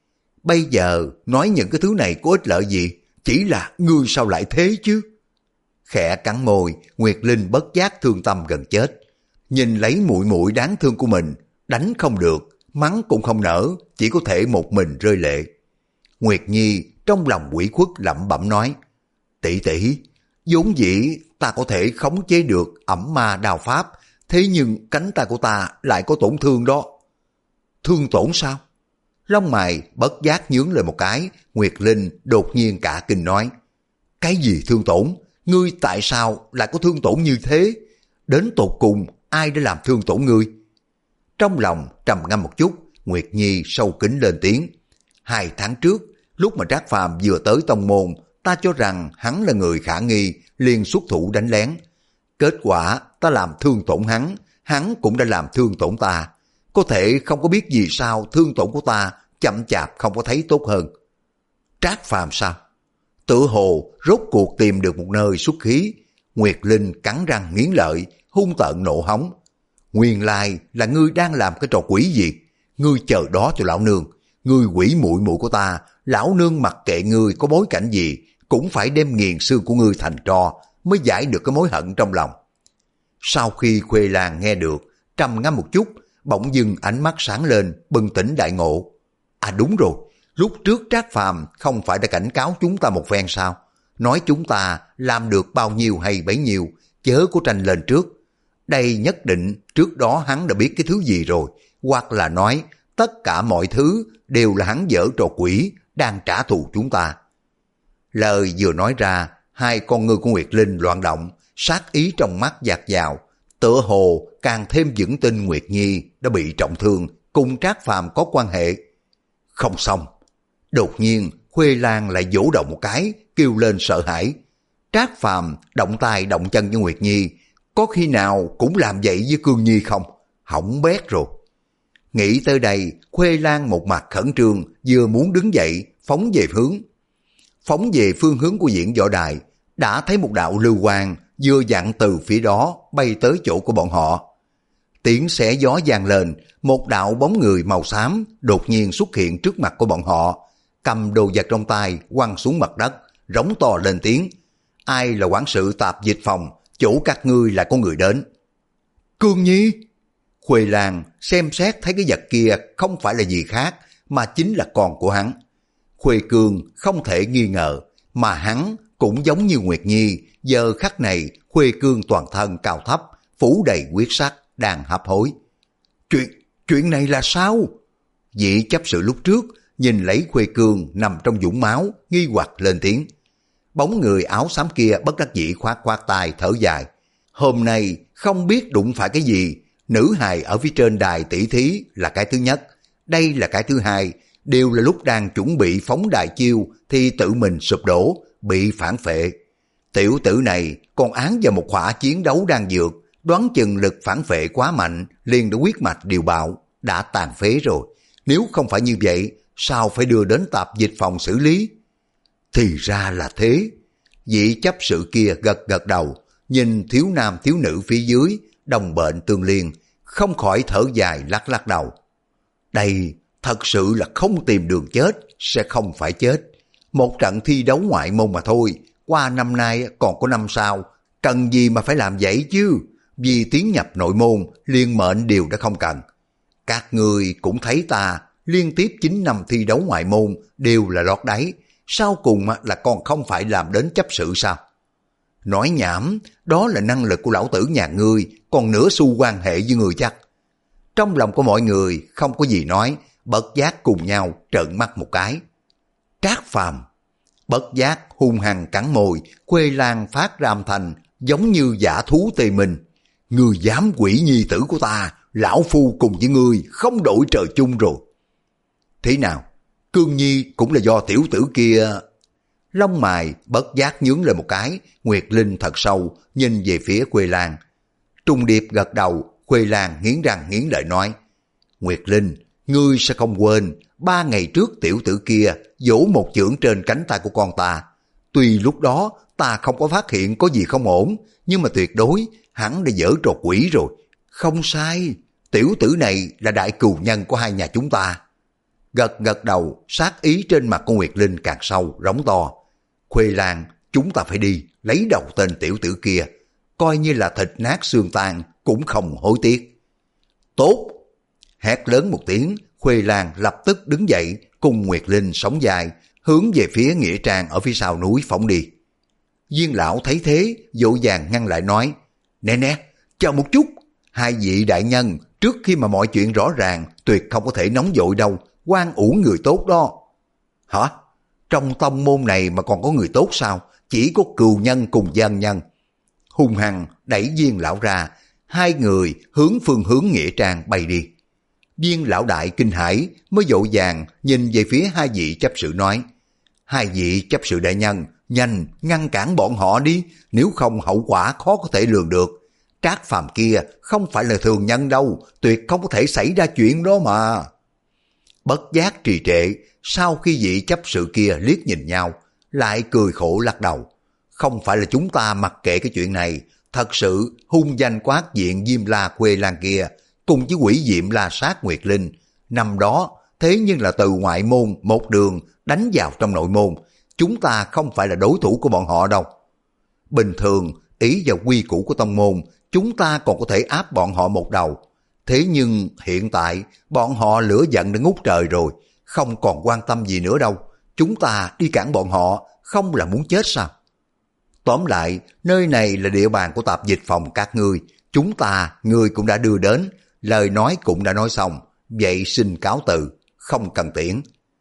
Bây giờ nói những cái thứ này có ích lợi gì, chỉ là ngươi sao lại thế chứ? Khẽ cắn môi, Nguyệt Linh bất giác thương tâm gần chết. Nhìn lấy muội muội đáng thương của mình, đánh không được, mắng cũng không nở, chỉ có thể một mình rơi lệ. Nguyệt Nhi trong lòng ủy khuất lẩm bẩm nói, tỷ tỷ, vốn dĩ ta có thể khống chế được ẩm ma đao pháp, thế nhưng cánh tay của ta lại có tổn thương đó. Thương tổn sao? Lông mày bất giác nhướng lên một cái, Nguyệt Linh đột nhiên cả kinh nói, cái gì thương tổn? Ngươi tại sao lại có thương tổn như thế? Đến tột cùng ai đã làm thương tổn ngươi? Trong lòng trầm ngâm một chút, Nguyệt Nhi sâu kín lên tiếng. Hai tháng trước, lúc mà Trác Phàm vừa tới tông môn, ta cho rằng hắn là người khả nghi, liền xuất thủ đánh lén. Kết quả ta làm thương tổn hắn, hắn cũng đã làm thương tổn ta. Có thể không có biết vì sao thương tổn của ta chậm chạp không có thấy tốt hơn. Trác Phàm sao? Tự hồ rốt cuộc tìm được một nơi xuất khí. Nguyệt Linh cắn răng nghiến lợi, hung tợn nộ hống. Nguyên lai là ngươi đang làm cái trò quỷ gì? Ngươi chờ đó cho lão nương. Ngươi quỷ muội muội của ta, lão nương mặc kệ ngươi có bối cảnh gì, cũng phải đem nghiền xương của ngươi thành tro mới giải được cái mối hận trong lòng. Sau khi Khuê Lan nghe được, trầm ngâm một chút, bỗng dưng ánh mắt sáng lên, bừng tỉnh đại ngộ. À đúng rồi, lúc trước Trác Phàm không phải đã cảnh cáo chúng ta một phen sao? Nói chúng ta làm được bao nhiêu hay bấy nhiêu, chớ có tranh lên trước. Đây nhất định trước đó hắn đã biết cái thứ gì rồi, hoặc là nói tất cả mọi thứ đều là hắn dở trò quỷ, đang trả thù chúng ta. Lời vừa nói ra, hai con ngươi của Nguyệt Linh loạn động, sát ý trong mắt dạt dào, tựa hồ càng thêm vững tin Nguyệt Nhi đã bị trọng thương, cùng Trác Phàm có quan hệ. Không xong. Đột nhiên, Khuê Lan lại vỗ đầu một cái, kêu lên sợ hãi. Trác Phàm động tay động chân với Nguyệt Nhi, có khi nào cũng làm vậy với Cương Nhi không? Hỏng bét rồi. Nghĩ tới đây, Khuê Lan một mặt khẩn trương, vừa muốn đứng dậy, phóng về hướng. Phóng về phương hướng của diễn võ đài, đã thấy một đạo lưu quang vừa dặn từ phía đó bay tới chỗ của bọn họ. Tiếng xé gió vang lên, một đạo bóng người màu xám đột nhiên xuất hiện trước mặt của bọn họ, cầm đồ vật trong tay quăng xuống mặt đất, rống to lên tiếng. Ai là quản sự tạp dịch phòng, chỗ các ngươi lại có người đến. Cương Nhi! Khuê Lan xem xét thấy cái vật kia không phải là gì khác, mà chính là con của hắn. Khuê Cương không thể nghi ngờ, mà hắn cũng giống như Nguyệt Nhi, giờ khắc này Khuê Cương toàn thân cao thấp, phủ đầy huyết sắc, đang hấp hối. Chuyện, chuyện này là sao? Vị chấp sự lúc trước nhìn lấy Khuê Cương nằm trong vũng máu, nghi hoặc lên tiếng. Bóng người áo xám kia bất đắc dĩ khoát khoát tay thở dài. Hôm nay không biết đụng phải cái gì, nữ hài ở phía trên đài tỷ thí là cái thứ nhất, đây là cái thứ hai, đều là lúc đang chuẩn bị phóng đại chiêu thì tự mình sụp đổ, bị phản phệ. Tiểu tử này còn án vào một khỏa chiến đấu đang dược, đoán chừng lực phản phệ quá mạnh, liền đã huyết mạch điều bạo, đã tàn phế rồi. Nếu không phải như vậy, sao phải đưa đến tạp dịch phòng xử lý? Thì ra là thế. Vị chấp sự kia gật gật đầu, nhìn thiếu nam thiếu nữ phía dưới, đồng bệnh tương liên, không khỏi thở dài lắc lắc đầu. Đây thật sự là không tìm đường chết, sẽ không phải chết. Một trận thi đấu ngoại môn mà thôi, qua năm nay còn có năm sau, cần gì mà phải làm vậy chứ? Vì tiến nhập nội môn, liên mệnh đều đã không cần. Các người cũng thấy ta, liên tiếp chín năm thi đấu ngoại môn đều là lót đáy, sau cùng là còn không phải làm đến chấp sự sao? Nói nhảm, đó là năng lực của lão tử nhà ngươi, còn nửa xu quan hệ với người chắc. Trong lòng của mọi người không có gì nói, bất giác cùng nhau trợn mắt một cái. Trác Phàm bất giác hung hăng cắn môi, quê lan phát ra âm thanh giống như dã thú tê mình. Ngươi dám quỷ nhi tử của ta, lão phu cùng với ngươi không đổi trời chung rồi. Thế nào? Cương Nhi cũng là do tiểu tử kia. Lông mày bất giác nhướng lên một cái, Nguyệt Linh thật sâu nhìn về phía Quê Lan. Trung Điệp gật đầu, Quê Lan nghiến răng nghiến lợi nói: Nguyệt Linh, ngươi sẽ không quên ba ngày trước tiểu tử kia vỗ một chưởng trên cánh tay của con ta. Tuy lúc đó ta không có phát hiện có gì không ổn, nhưng mà tuyệt đối hắn đã dở trò quỷ rồi. Không sai, tiểu tử này là đại cừu nhân của hai nhà chúng ta. Gật gật đầu, sát ý trên mặt của Nguyệt Linh càng sâu, rống to. Khuê Lan, chúng ta phải đi, lấy đầu tên tiểu tử kia, coi như là thịt nát xương tan, cũng không hối tiếc. Tốt! Hét lớn một tiếng, Khuê Lan lập tức đứng dậy, cùng Nguyệt Linh sóng dài, hướng về phía nghĩa trang ở phía sau núi phóng đi. Viên lão thấy thế, vội vàng ngăn lại nói: Nè nè, chờ một chút, hai vị đại nhân, trước khi mà mọi chuyện rõ ràng, tuyệt không có thể nóng vội đâu, oan uổng người tốt đó. Hả? Trong tông môn này mà còn có người tốt sao? Chỉ có cừu nhân cùng gian nhân. Hung hăng đẩy Viên lão ra, hai người hướng phương hướng nghĩa trang bay đi. Viên lão đại kinh hãi mới vội vàng nhìn về phía hai vị chấp sự nói: Hai vị chấp sự đại nhân, nhanh ngăn cản bọn họ đi, nếu không hậu quả khó có thể lường được. Trác Phàm kia không phải là thường nhân đâu, tuyệt không có thể xảy ra chuyện đó mà. Bất giác trì trệ, sau khi vị chấp sự kia liếc nhìn nhau, lại cười khổ lắc đầu. Không phải là chúng ta mặc kệ cái chuyện này, thật sự hung danh quát diện Diêm La Quê Lan kia, cùng với quỷ diệm La Sát Nguyệt Linh, năm đó thế nhưng là từ ngoại môn một đường đánh vào trong nội môn, chúng ta không phải là đối thủ của bọn họ đâu. Bình thường, ý vào quy củ của tông môn, chúng ta còn có thể áp bọn họ một đầu. Thế nhưng hiện tại, bọn họ lửa giận đã ngút trời rồi, không còn quan tâm gì nữa đâu. Chúng ta đi cản bọn họ, không là muốn chết sao? Tóm lại, nơi này là địa bàn của tạp dịch phòng các ngươi. Chúng ta, ngươi cũng đã đưa đến, lời nói cũng đã nói xong, vậy xin cáo từ, không cần tiễn.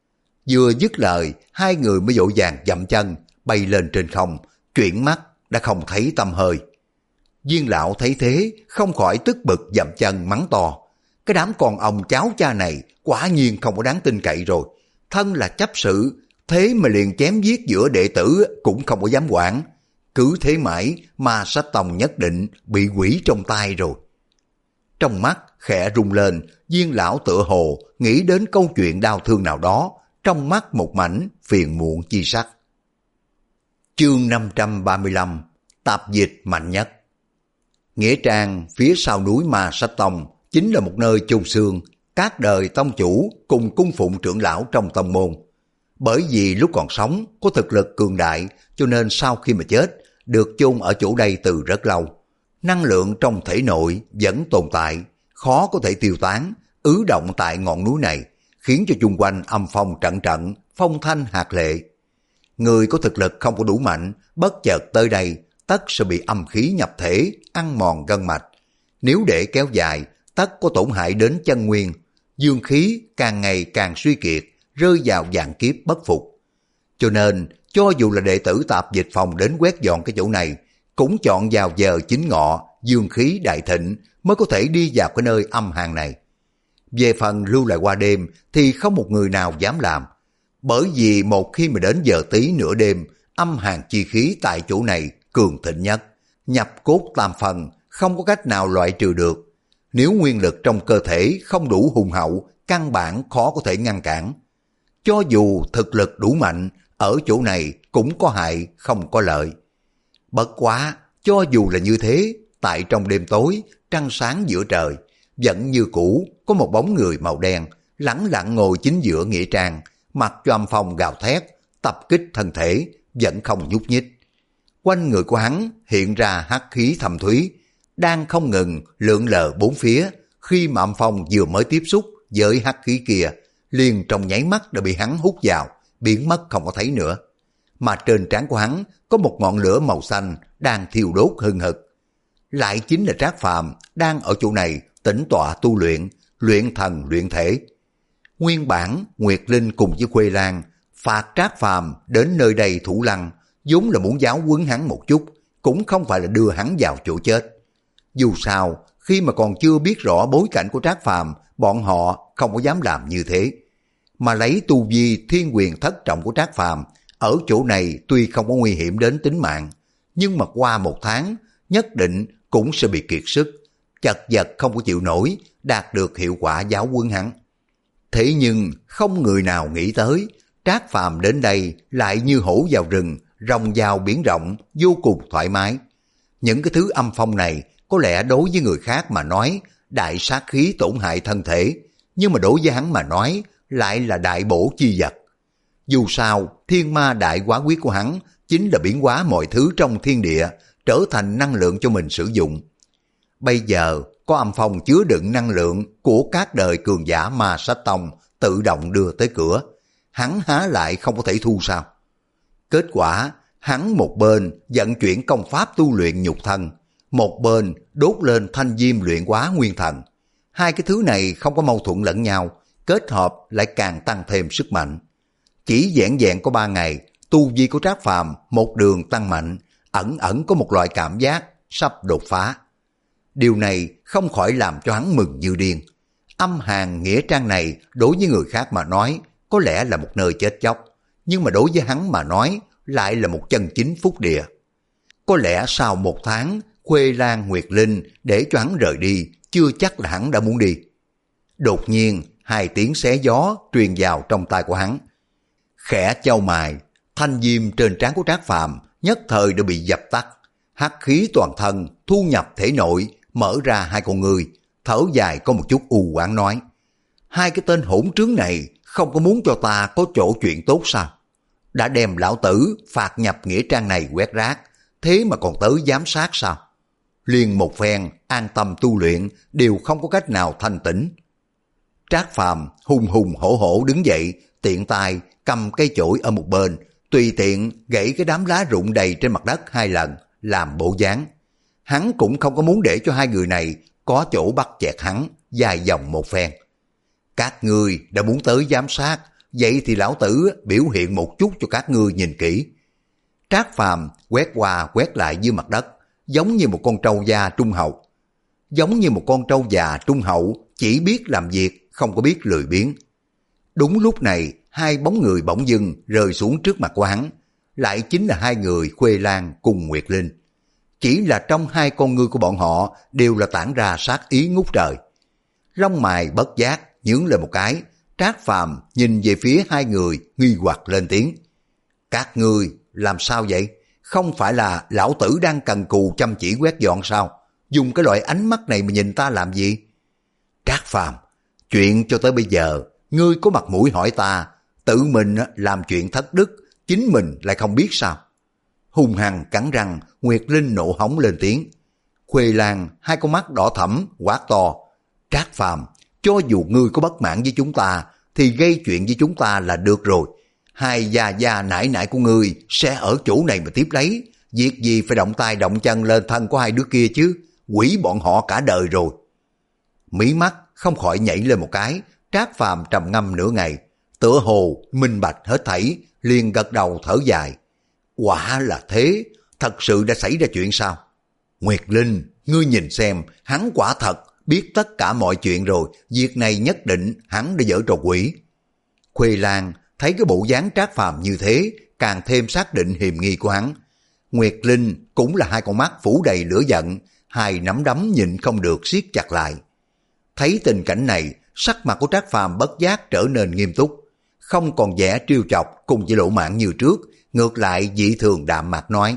Vừa dứt lời, hai người mới vội vàng dậm chân, bay lên trên không, chuyển mắt, đã không thấy tăm hơi. Viên lão thấy thế, không khỏi tức bực dậm chân mắng to. Cái đám con ông cháu cha này, quả nhiên không có đáng tin cậy rồi. Thân là chấp sự, thế mà liền chém giết giữa đệ tử cũng không có dám quản. Cứ thế mãi mà sách tông nhất định bị quỷ trong tay rồi. Trong mắt khẽ rung lên, Viên lão tựa hồ nghĩ đến câu chuyện đau thương nào đó, trong mắt một mảnh phiền muộn chi sắc. Chương năm trăm ba mươi lăm, tạp dịch mạnh nhất. Nghĩa trang phía sau núi Ma Sách Tông chính là một nơi chôn xương các đời tông chủ cùng cung phụng trưởng lão trong tông môn. Bởi vì lúc còn sống có thực lực cường đại, cho nên sau khi mà chết được chôn ở chỗ đây từ rất lâu. Năng lượng trong thể nội vẫn tồn tại, khó có thể tiêu tán, ứ động tại ngọn núi này, khiến cho chung quanh âm phong trận trận, phong thanh hạt lệ. Người có thực lực không có đủ mạnh, bất chợt tới đây, tất sẽ bị âm khí nhập thể, ăn mòn gân mạch. Nếu để kéo dài, tất có tổn hại đến chân nguyên, dương khí càng ngày càng suy kiệt, rơi vào vạn kiếp bất phục. Cho nên, cho dù là đệ tử tạp dịch phòng đến quét dọn cái chỗ này, cũng chọn vào giờ chính ngọ, dương khí đại thịnh, mới có thể đi vào cái nơi âm hàn này. Về phần lưu lại qua đêm thì không một người nào dám làm, bởi vì một khi mà đến giờ tí nửa đêm, âm hàn chi khí tại chỗ này cường thịnh nhất, nhập cốt tam phần, không có cách nào loại trừ được. Nếu nguyên lực trong cơ thể không đủ hùng hậu, căn bản khó có thể ngăn cản. Cho dù thực lực đủ mạnh, ở chỗ này cũng có hại không có lợi. Bất quá, cho dù là như thế, tại trong đêm tối, trăng sáng giữa trời, vẫn như cũ có một bóng người màu đen lẳng lặng ngồi chính giữa nghĩa trang, mặc cho âm phong gào thét, tập kích thân thể, vẫn không nhúc nhích. Quanh người của hắn hiện ra hắc khí thâm thúy, đang không ngừng lượn lờ bốn phía. Khi mà âm phong vừa mới tiếp xúc với hắc khí kia, liền trong nháy mắt đã bị hắn hút vào, biến mất không có thấy nữa. Mà trên trán của hắn có một ngọn lửa màu xanh đang thiêu đốt hừng hực. Lại chính là Trác Phàm đang ở chỗ này tĩnh tọa tu luyện, luyện thần luyện thể. Nguyên bản Nguyệt Linh cùng với Khuê Lan phạt Trác Phàm đến nơi đây thủ lăng, vốn là muốn giáo huấn hắn một chút, cũng không phải là đưa hắn vào chỗ chết. Dù sao, khi mà còn chưa biết rõ bối cảnh của Trác Phàm, bọn họ không có dám làm như thế. Mà lấy tu vi thiên quyền thất trọng của Trác Phàm, ở chỗ này tuy không có nguy hiểm đến tính mạng, nhưng mà qua một tháng nhất định cũng sẽ bị kiệt sức, chật vật không có chịu nổi, đạt được hiệu quả giáo huấn hắn. Thế nhưng không người nào nghĩ tới, Trác Phàm đến đây lại như hổ vào rừng, rong vào biển rộng, vô cùng thoải mái. Những cái thứ âm phong này có lẽ đối với người khác mà nói đại sát khí tổn hại thân thể, nhưng mà đối với hắn mà nói lại là đại bổ chi vật. Dù sao, thiên ma đại quá quyết của hắn chính là biến hóa mọi thứ trong thiên địa, trở thành năng lượng cho mình sử dụng. Bây giờ có âm phong chứa đựng năng lượng của các đời cường giả ma sách tông tự động đưa tới cửa, hắn há lại không có thể thu sao? Kết quả, hắn một bên vận chuyển công pháp tu luyện nhục thân, một bên đốt lên thanh diêm luyện hóa nguyên thần. Hai cái thứ này không có mâu thuẫn lẫn nhau, kết hợp lại càng tăng thêm sức mạnh. Chỉ vẹn vẹn có ba ngày, tu vi của Trác Phàm một đường tăng mạnh, ẩn ẩn có một loại cảm giác sắp đột phá. Điều này không khỏi làm cho hắn mừng như điên. Âm hàn nghĩa trang này đối với người khác mà nói có lẽ là một nơi chết chóc, nhưng mà đối với hắn mà nói lại là một chân chính phúc địa. Có lẽ sau một tháng, Khuê Lan Nguyệt Linh để cho hắn rời đi, chưa chắc là hắn đã muốn đi. Đột nhiên, hai tiếng xé gió truyền vào trong tai của hắn. Khẽ chau mày, thanh diêm trên trán của Trác Phàm nhất thời đã bị dập tắt. Hắc khí toàn thân thu nhập thể nội, mở ra hai con người, thở dài có một chút u oán nói: hai cái tên hỗn trướng này không có muốn cho ta có chỗ chuyện tốt sao? Đã đem lão tử phạt nhập nghĩa trang này quét rác, thế mà còn tới giám sát sao? Liền một phen an tâm tu luyện đều không có cách nào thanh tĩnh. Trác Phàm hùng hùng hổ hổ đứng dậy, tiện tay cầm cây chổi ở một bên, tùy tiện gãy cái đám lá rụng đầy trên mặt đất hai lần, làm bộ dáng. Hắn cũng không có muốn để cho hai người này có chỗ bắt chẹt hắn, dài dòng một phen. Các ngươi đã muốn tới giám sát, vậy thì lão tử biểu hiện một chút cho các ngươi nhìn kỹ. Trác Phàm quét qua quét lại dưới mặt đất, giống như một con trâu già trung hậu. Giống như một con trâu già trung hậu, chỉ biết làm việc, không có biết lười biếng. Đúng lúc này, hai bóng người bỗng dưng rơi xuống trước mặt của hắn, lại chính là hai người Khuê Lan cùng Nguyệt Linh. Chỉ là trong hai con ngươi của bọn họ đều là tản ra sát ý ngút trời. Lông mày bất giác nhướng lên một cái, Trác Phàm nhìn về phía hai người nghi hoặc lên tiếng: các ngươi làm sao vậy? Không phải là lão tử đang cần cù chăm chỉ quét dọn sao? Dùng cái loại ánh mắt này mà nhìn ta làm gì? Trác Phàm, chuyện cho tới bây giờ ngươi có mặt mũi hỏi ta, tự mình làm chuyện thất đức, chính mình lại không biết sao? Hung hăng cắn răng, Nguyệt Linh nộ hống lên tiếng. Khuê Lan hai con mắt đỏ thẫm quát to: Trác Phàm, cho dù ngươi có bất mãn với chúng ta thì gây chuyện với chúng ta là được rồi. Hai già già nải nải của ngươi sẽ ở chỗ này mà tiếp lấy, việc gì phải động tay động chân lên thân của hai đứa kia chứ, quỷ bọn họ cả đời rồi. Mí mắt không khỏi nhảy lên một cái, Trác Phàm trầm ngâm nửa ngày, tựa hồ minh bạch hết thảy, liền gật đầu thở dài. Quả là thế, thật sự đã xảy ra chuyện sao? Nguyệt Linh, ngươi nhìn xem, hắn quả thật biết tất cả mọi chuyện rồi, việc này nhất định hắn đã dở trò quỷ. Khuê Lan thấy cái bộ dáng Trác Phàm như thế, càng thêm xác định hiềm nghi của hắn. Nguyệt Linh cũng là hai con mắt phủ đầy lửa giận, hai nắm đấm nhịn không được siết chặt lại. Thấy tình cảnh này, sắc mặt của Trác Phàm bất giác trở nên nghiêm túc, không còn vẻ trêu chọc cùng với lỗ mãn như trước, ngược lại dị thường đạm mạc nói: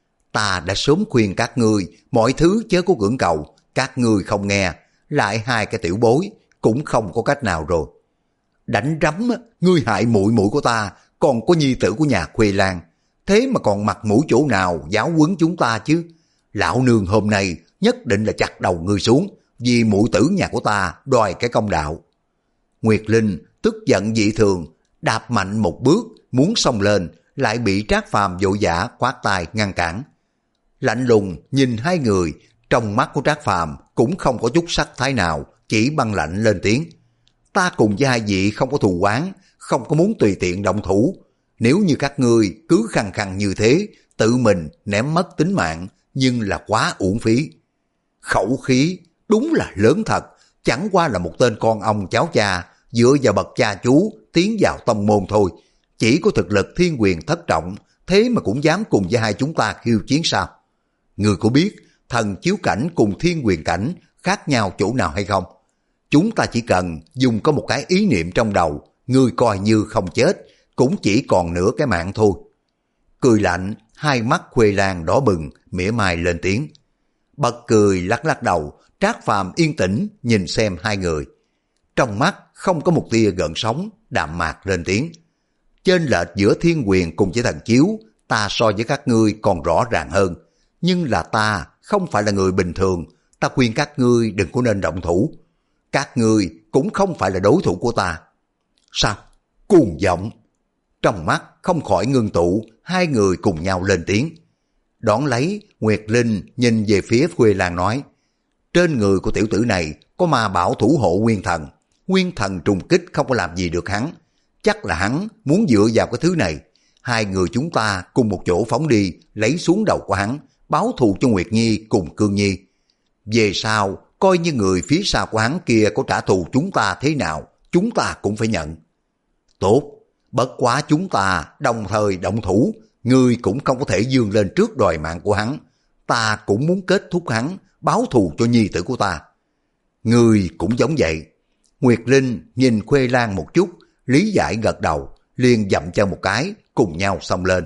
ta đã sớm khuyên các ngươi mọi thứ chớ có cưỡng cầu, các ngươi không nghe, lại hai cái tiểu bối cũng không có cách nào rồi. Đánh rắm, ngươi hại muội muội của ta, còn có nhi tử của nhà Khuê Lan, thế mà còn mặt mũi chỗ nào giáo huấn chúng ta chứ? Lão nương hôm nay nhất định là chặt đầu ngươi xuống, vì muội tử nhà của ta đòi cái công đạo. Nguyệt Linh tức giận dị thường, đạp mạnh một bước muốn xông lên, lại bị Trác Phàm vội vã khoát tay ngăn cản. Lạnh lùng nhìn hai người, trong mắt của Trác Phàm cũng không có chút sắc thái nào, chỉ băng lạnh lên tiếng: ta cùng với hai vị không có thù oán, không có muốn tùy tiện động thủ. Nếu như các ngươi cứ khăng khăng như thế, tự mình ném mất tính mạng, nhưng là quá uổng phí. Khẩu khí đúng là lớn thật, chẳng qua là một tên con ông cháu cha, dựa vào bậc cha chú tiến vào tông môn thôi. Chỉ có thực lực thiên quyền thất trọng, thế mà cũng dám cùng với hai chúng ta khiêu chiến sao? Ngươi có biết thần chiếu cảnh cùng thiên quyền cảnh khác nhau chỗ nào hay không? Chúng ta chỉ cần dùng có một cái ý niệm trong đầu, ngươi coi như không chết, cũng chỉ còn nửa cái mạng thôi. Cười lạnh, hai mắt Khuê Lan đỏ bừng, mỉa mai lên tiếng. Bật cười lắc lắc đầu, Trác Phàm yên tĩnh nhìn xem hai người. Trong mắt không có một tia gợn sóng, đạm mạc lên tiếng. Chênh lệch giữa thiên quyền cùng với thần chiếu, ta so với các ngươi còn rõ ràng hơn. Nhưng là ta không phải là người bình thường, ta khuyên các ngươi đừng có nên động thủ. Các ngươi cũng không phải là đối thủ của ta. Sao? Cuồng vọng. Trong mắt không khỏi ngưng tụ, hai người cùng nhau lên tiếng. Đón lấy, Nguyệt Linh nhìn về phía Khuê Lan nói: trên người của tiểu tử này có ma bảo thủ hộ nguyên thần. Nguyên thần trùng kích không có làm gì được hắn. Chắc là hắn muốn dựa vào cái thứ này. Hai người chúng ta cùng một chỗ phóng đi, lấy xuống đầu của hắn, báo thù cho Nguyệt Nhi cùng Cương Nhi. Về sau, coi như người phía sau của hắn kia có trả thù chúng ta thế nào, chúng ta cũng phải nhận. Tốt, bất quá chúng ta đồng thời động thủ, ngươi cũng không có thể vươn lên trước đòi mạng của hắn. Ta cũng muốn kết thúc hắn, báo thù cho nhi tử của ta. Ngươi cũng giống vậy. Nguyệt Linh nhìn Khuê Lan một chút, lý giải gật đầu, liền dậm chân một cái, cùng nhau xông lên.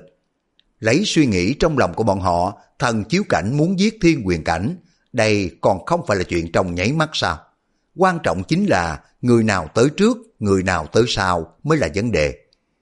Lấy suy nghĩ trong lòng của bọn họ, thần chiếu cảnh muốn giết thiên quyền cảnh, đây còn không phải là chuyện trong nháy mắt sao? Quan trọng chính là người nào tới trước, người nào tới sau mới là vấn đề.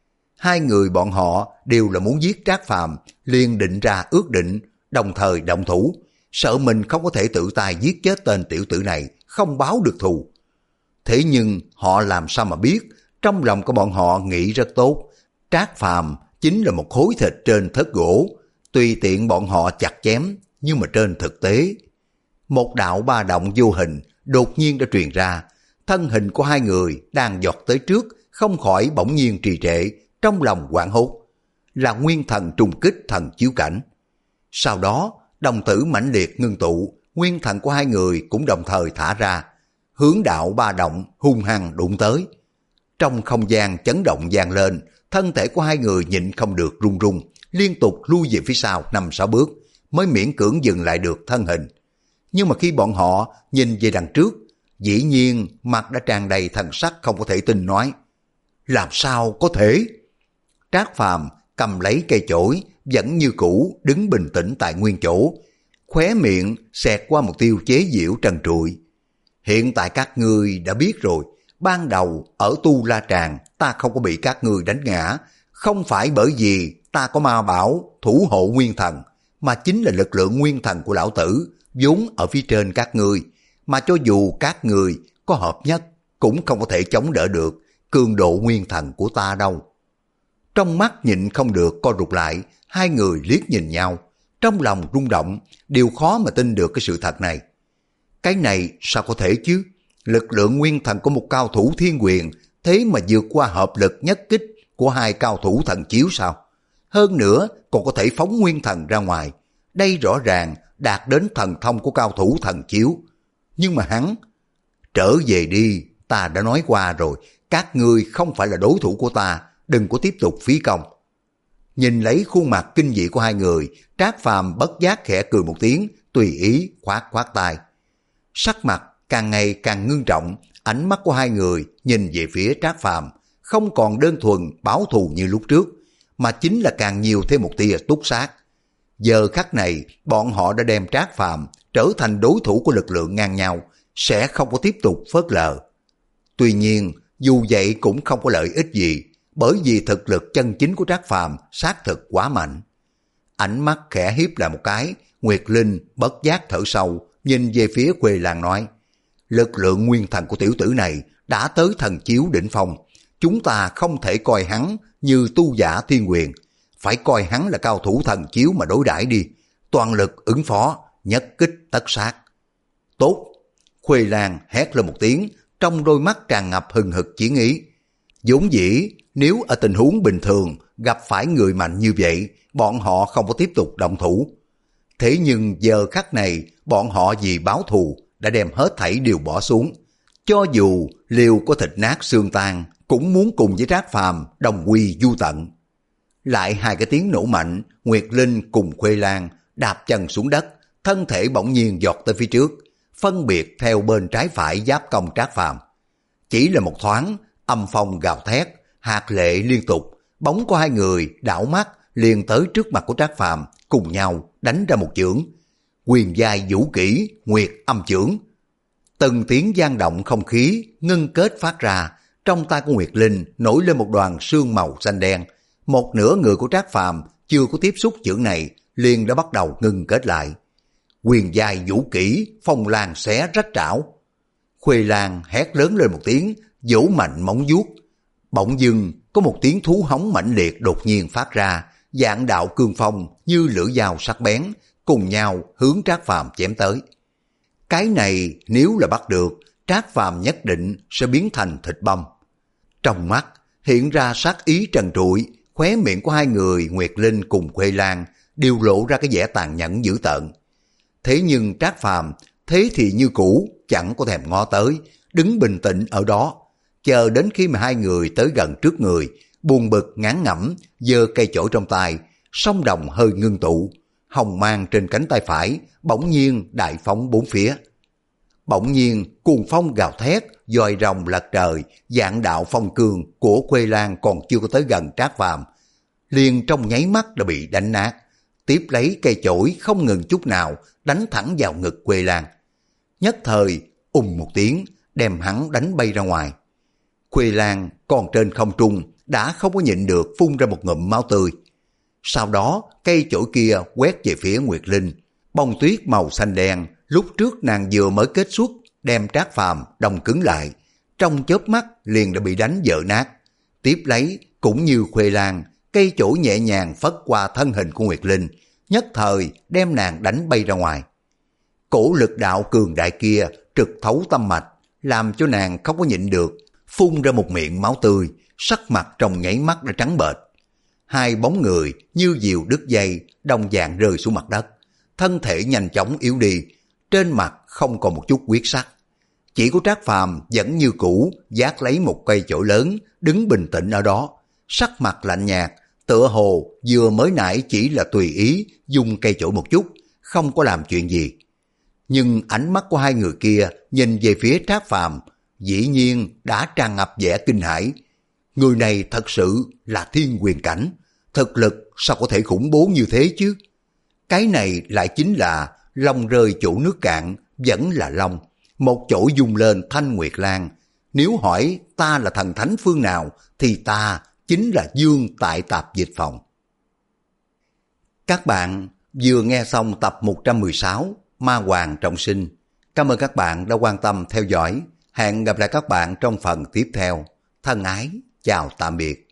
Hai người bọn họ đều là muốn giết Trác Phàm, liền định ra ước định, đồng thời động thủ, sợ mình không có thể tự tay giết chết tên tiểu tử này, không báo được thù. Thế nhưng họ làm sao mà biết, trong lòng của bọn họ nghĩ rất tốt, Trác Phàm chính là một khối thịt trên thớt gỗ, tùy tiện bọn họ chặt chém, nhưng mà trên thực tế, một đạo ba động vô hình đột nhiên đã truyền ra, thân hình của hai người đang giọt tới trước, không khỏi bỗng nhiên trì trệ, trong lòng hoảng hốt, là nguyên thần trùng kích thần chiếu cảnh. Sau đó, đồng tử mãnh liệt ngưng tụ, nguyên thần của hai người cũng đồng thời thả ra, hướng đạo ba động hung hăng đụng tới. Trong không gian chấn động vang lên, thân thể của hai người nhịn không được run run, liên tục lui về phía sau năm sáu bước, mới miễn cưỡng dừng lại được thân hình. Nhưng mà khi bọn họ nhìn về đằng trước, dĩ nhiên mặt đã tràn đầy thần sắc không có thể tin nói: làm sao có thể? Trác Phàm cầm lấy cây chổi, vẫn như cũ đứng bình tĩnh tại nguyên chỗ, khóe miệng xẹt qua một tiêu chế giễu trần trụi. Hiện tại các ngươi đã biết rồi, ban đầu ở Tu La Tràng ta không có bị các ngươi đánh ngã, không phải bởi vì ta có ma bảo thủ hộ nguyên thần, mà chính là lực lượng nguyên thần của lão tử vốn ở phía trên các ngươi, mà cho dù các ngươi có hợp nhất cũng không có thể chống đỡ được cường độ nguyên thần của ta đâu. Trong mắt nhịn không được co rụt lại, hai người liếc nhìn nhau, trong lòng rung động, đều khó mà tin được cái sự thật này. Cái này sao có thể chứ? Lực lượng nguyên thần của một cao thủ thiên quyền, thế mà vượt qua hợp lực nhất kích của hai cao thủ thần chiếu sao? Hơn nữa còn có thể phóng nguyên thần ra ngoài. Đây rõ ràng đạt đến thần thông của cao thủ thần chiếu. Nhưng mà hắn, trở về đi, ta đã nói qua rồi, các ngươi không phải là đối thủ của ta, đừng có tiếp tục phí công. Nhìn lấy khuôn mặt kinh dị của hai người, Trác Phàm bất giác khẽ cười một tiếng, tùy ý khoát khoát tay. Sắc mặt càng ngày càng ngưng trọng, ánh mắt của hai người nhìn về phía Trác Phàm không còn đơn thuần báo thù như lúc trước, mà chính là càng nhiều thêm một tia túc sát. Giờ khắc này, bọn họ đã đem Trác Phàm trở thành đối thủ của lực lượng ngang nhau, sẽ không có tiếp tục phớt lờ. Tuy nhiên, dù vậy cũng không có lợi ích gì, bởi vì thực lực chân chính của Trác Phàm xác thực quá mạnh. Ánh mắt khẽ hiếp lại một cái, Nguyệt Linh bất giác thở sâu, nhìn về phía Quê Lan nói, lực lượng nguyên thần của tiểu tử này đã tới thần chiếu đỉnh phong, chúng ta không thể coi hắn như tu giả thiên quyền, phải coi hắn là cao thủ thần chiếu mà đối đãi đi, toàn lực ứng phó, nhất kích tất sát. Tốt! Khuê Lan hét lên một tiếng, trong đôi mắt tràn ngập hừng hực chiến ý. Vốn dĩ, nếu ở tình huống bình thường gặp phải người mạnh như vậy, bọn họ không có tiếp tục động thủ. Thế nhưng giờ khắc này, bọn họ vì báo thù đã đem hết thảy đều bỏ xuống. Cho dù liều có thịt nát xương tan, cũng muốn cùng với Trác Phàm đồng quy du tận. Lại hai cái tiếng nổ mạnh, Nguyệt Linh cùng Khuê Lan đạp chân xuống đất, thân thể bỗng nhiên giọt tới phía trước, phân biệt theo bên trái phải giáp công Trác Phàm. Chỉ là một thoáng, âm phong gào thét, hạt lệ liên tục, bóng của hai người đảo mắt liền tới trước mặt của Trác Phàm, cùng nhau đánh ra một chưởng. Quyền giai vũ kỹ, Nguyệt âm chưởng. Từng tiếng vang động không khí ngưng kết phát ra, trong tay của Nguyệt Linh nổi lên một đoàn sương màu xanh đen. Một nửa người của Trác Phàm chưa có tiếp xúc chưởng này liền đã bắt đầu ngưng kết lại. Quyền giai vũ kỹ, phong lan xé rách trảo. Khuê Lan hét lớn lên một tiếng, vỗ mạnh móng vuốt. Bỗng dưng có một tiếng thú hống mãnh liệt đột nhiên phát ra, dạng đạo cương phong như lưỡi dao sắc bén, cùng nhau hướng Trác Phàm chém tới. Cái này nếu là bắt được, Trác Phàm nhất định sẽ biến thành thịt băm. Trong mắt hiện ra sát ý trần trụi, khóe miệng của hai người Nguyệt Linh cùng Khuê Lan đều lộ ra cái vẻ tàn nhẫn dữ tợn. Thế nhưng Trác Phàm thế thì như cũ, chẳng có thèm ngó tới, đứng bình tĩnh ở đó, chờ đến khi mà hai người tới gần trước người, buồn bực ngán ngẩm, giơ cây chổi trong tay, song đồng hơi ngưng tụ, hồng mang trên cánh tay phải bỗng nhiên đại phóng bốn phía. Bỗng nhiên cuồng phong gào thét, dòi rồng lật trời, dạng đạo phong cương của Khuê Lan còn chưa có tới gần Trác Phàm, liền trong nháy mắt đã bị đánh nát. Tiếp lấy cây chổi không ngừng chút nào đánh thẳng vào ngực Khuê Lan. Nhất thời ùng một tiếng đem hắn đánh bay ra ngoài. Khuê Lan còn trên không trung đã không có nhịn được phun ra một ngụm máu tươi. Sau đó cây chổi kia quét về phía Nguyệt Linh, bông tuyết màu xanh đen lúc trước nàng vừa mới kết xuất đem Trác Phàm đông cứng lại, trong chớp mắt liền đã bị đánh vỡ nát. Tiếp lấy cũng như Khuê Lan, cây chổi nhẹ nhàng phất qua thân hình của Nguyệt Linh, nhất thời đem nàng đánh bay ra ngoài. Cổ lực đạo cường đại kia trực thấu tâm mạch, làm cho nàng không có nhịn được, phun ra một miệng máu tươi, sắc mặt trong nháy mắt đã trắng bệch. Hai bóng người như diều đứt dây, đồng dạng rơi xuống mặt đất, thân thể nhanh chóng yếu đi, trên mặt không còn một chút huyết sắc. Chỉ có Trác Phàm vẫn như cũ vác lấy một cây chổi lớn, đứng bình tĩnh ở đó, sắc mặt lạnh nhạt, tựa hồ vừa mới nãy chỉ là tùy ý dùng cây chổi một chút, không có làm chuyện gì. Nhưng ánh mắt của hai người kia nhìn về phía Trác Phàm dĩ nhiên đã tràn ngập vẻ kinh hãi. Người này thật sự là thiên quyền cảnh, thực lực sao có thể khủng bố như thế chứ? Cái này lại chính là long rơi chỗ nước cạn, vẫn là long, một chỗ dùng lên Thanh Nguyệt Lan. Nếu hỏi ta là thần thánh phương nào, thì ta chính là Dương tại Tạp Dịch Phòng. Các bạn vừa nghe xong tập một trăm mười sáu Ma Hoàng Trọng Sinh. Cảm ơn các bạn đã quan tâm theo dõi. Hẹn gặp lại các bạn trong phần tiếp theo. Thân ái, chào tạm biệt.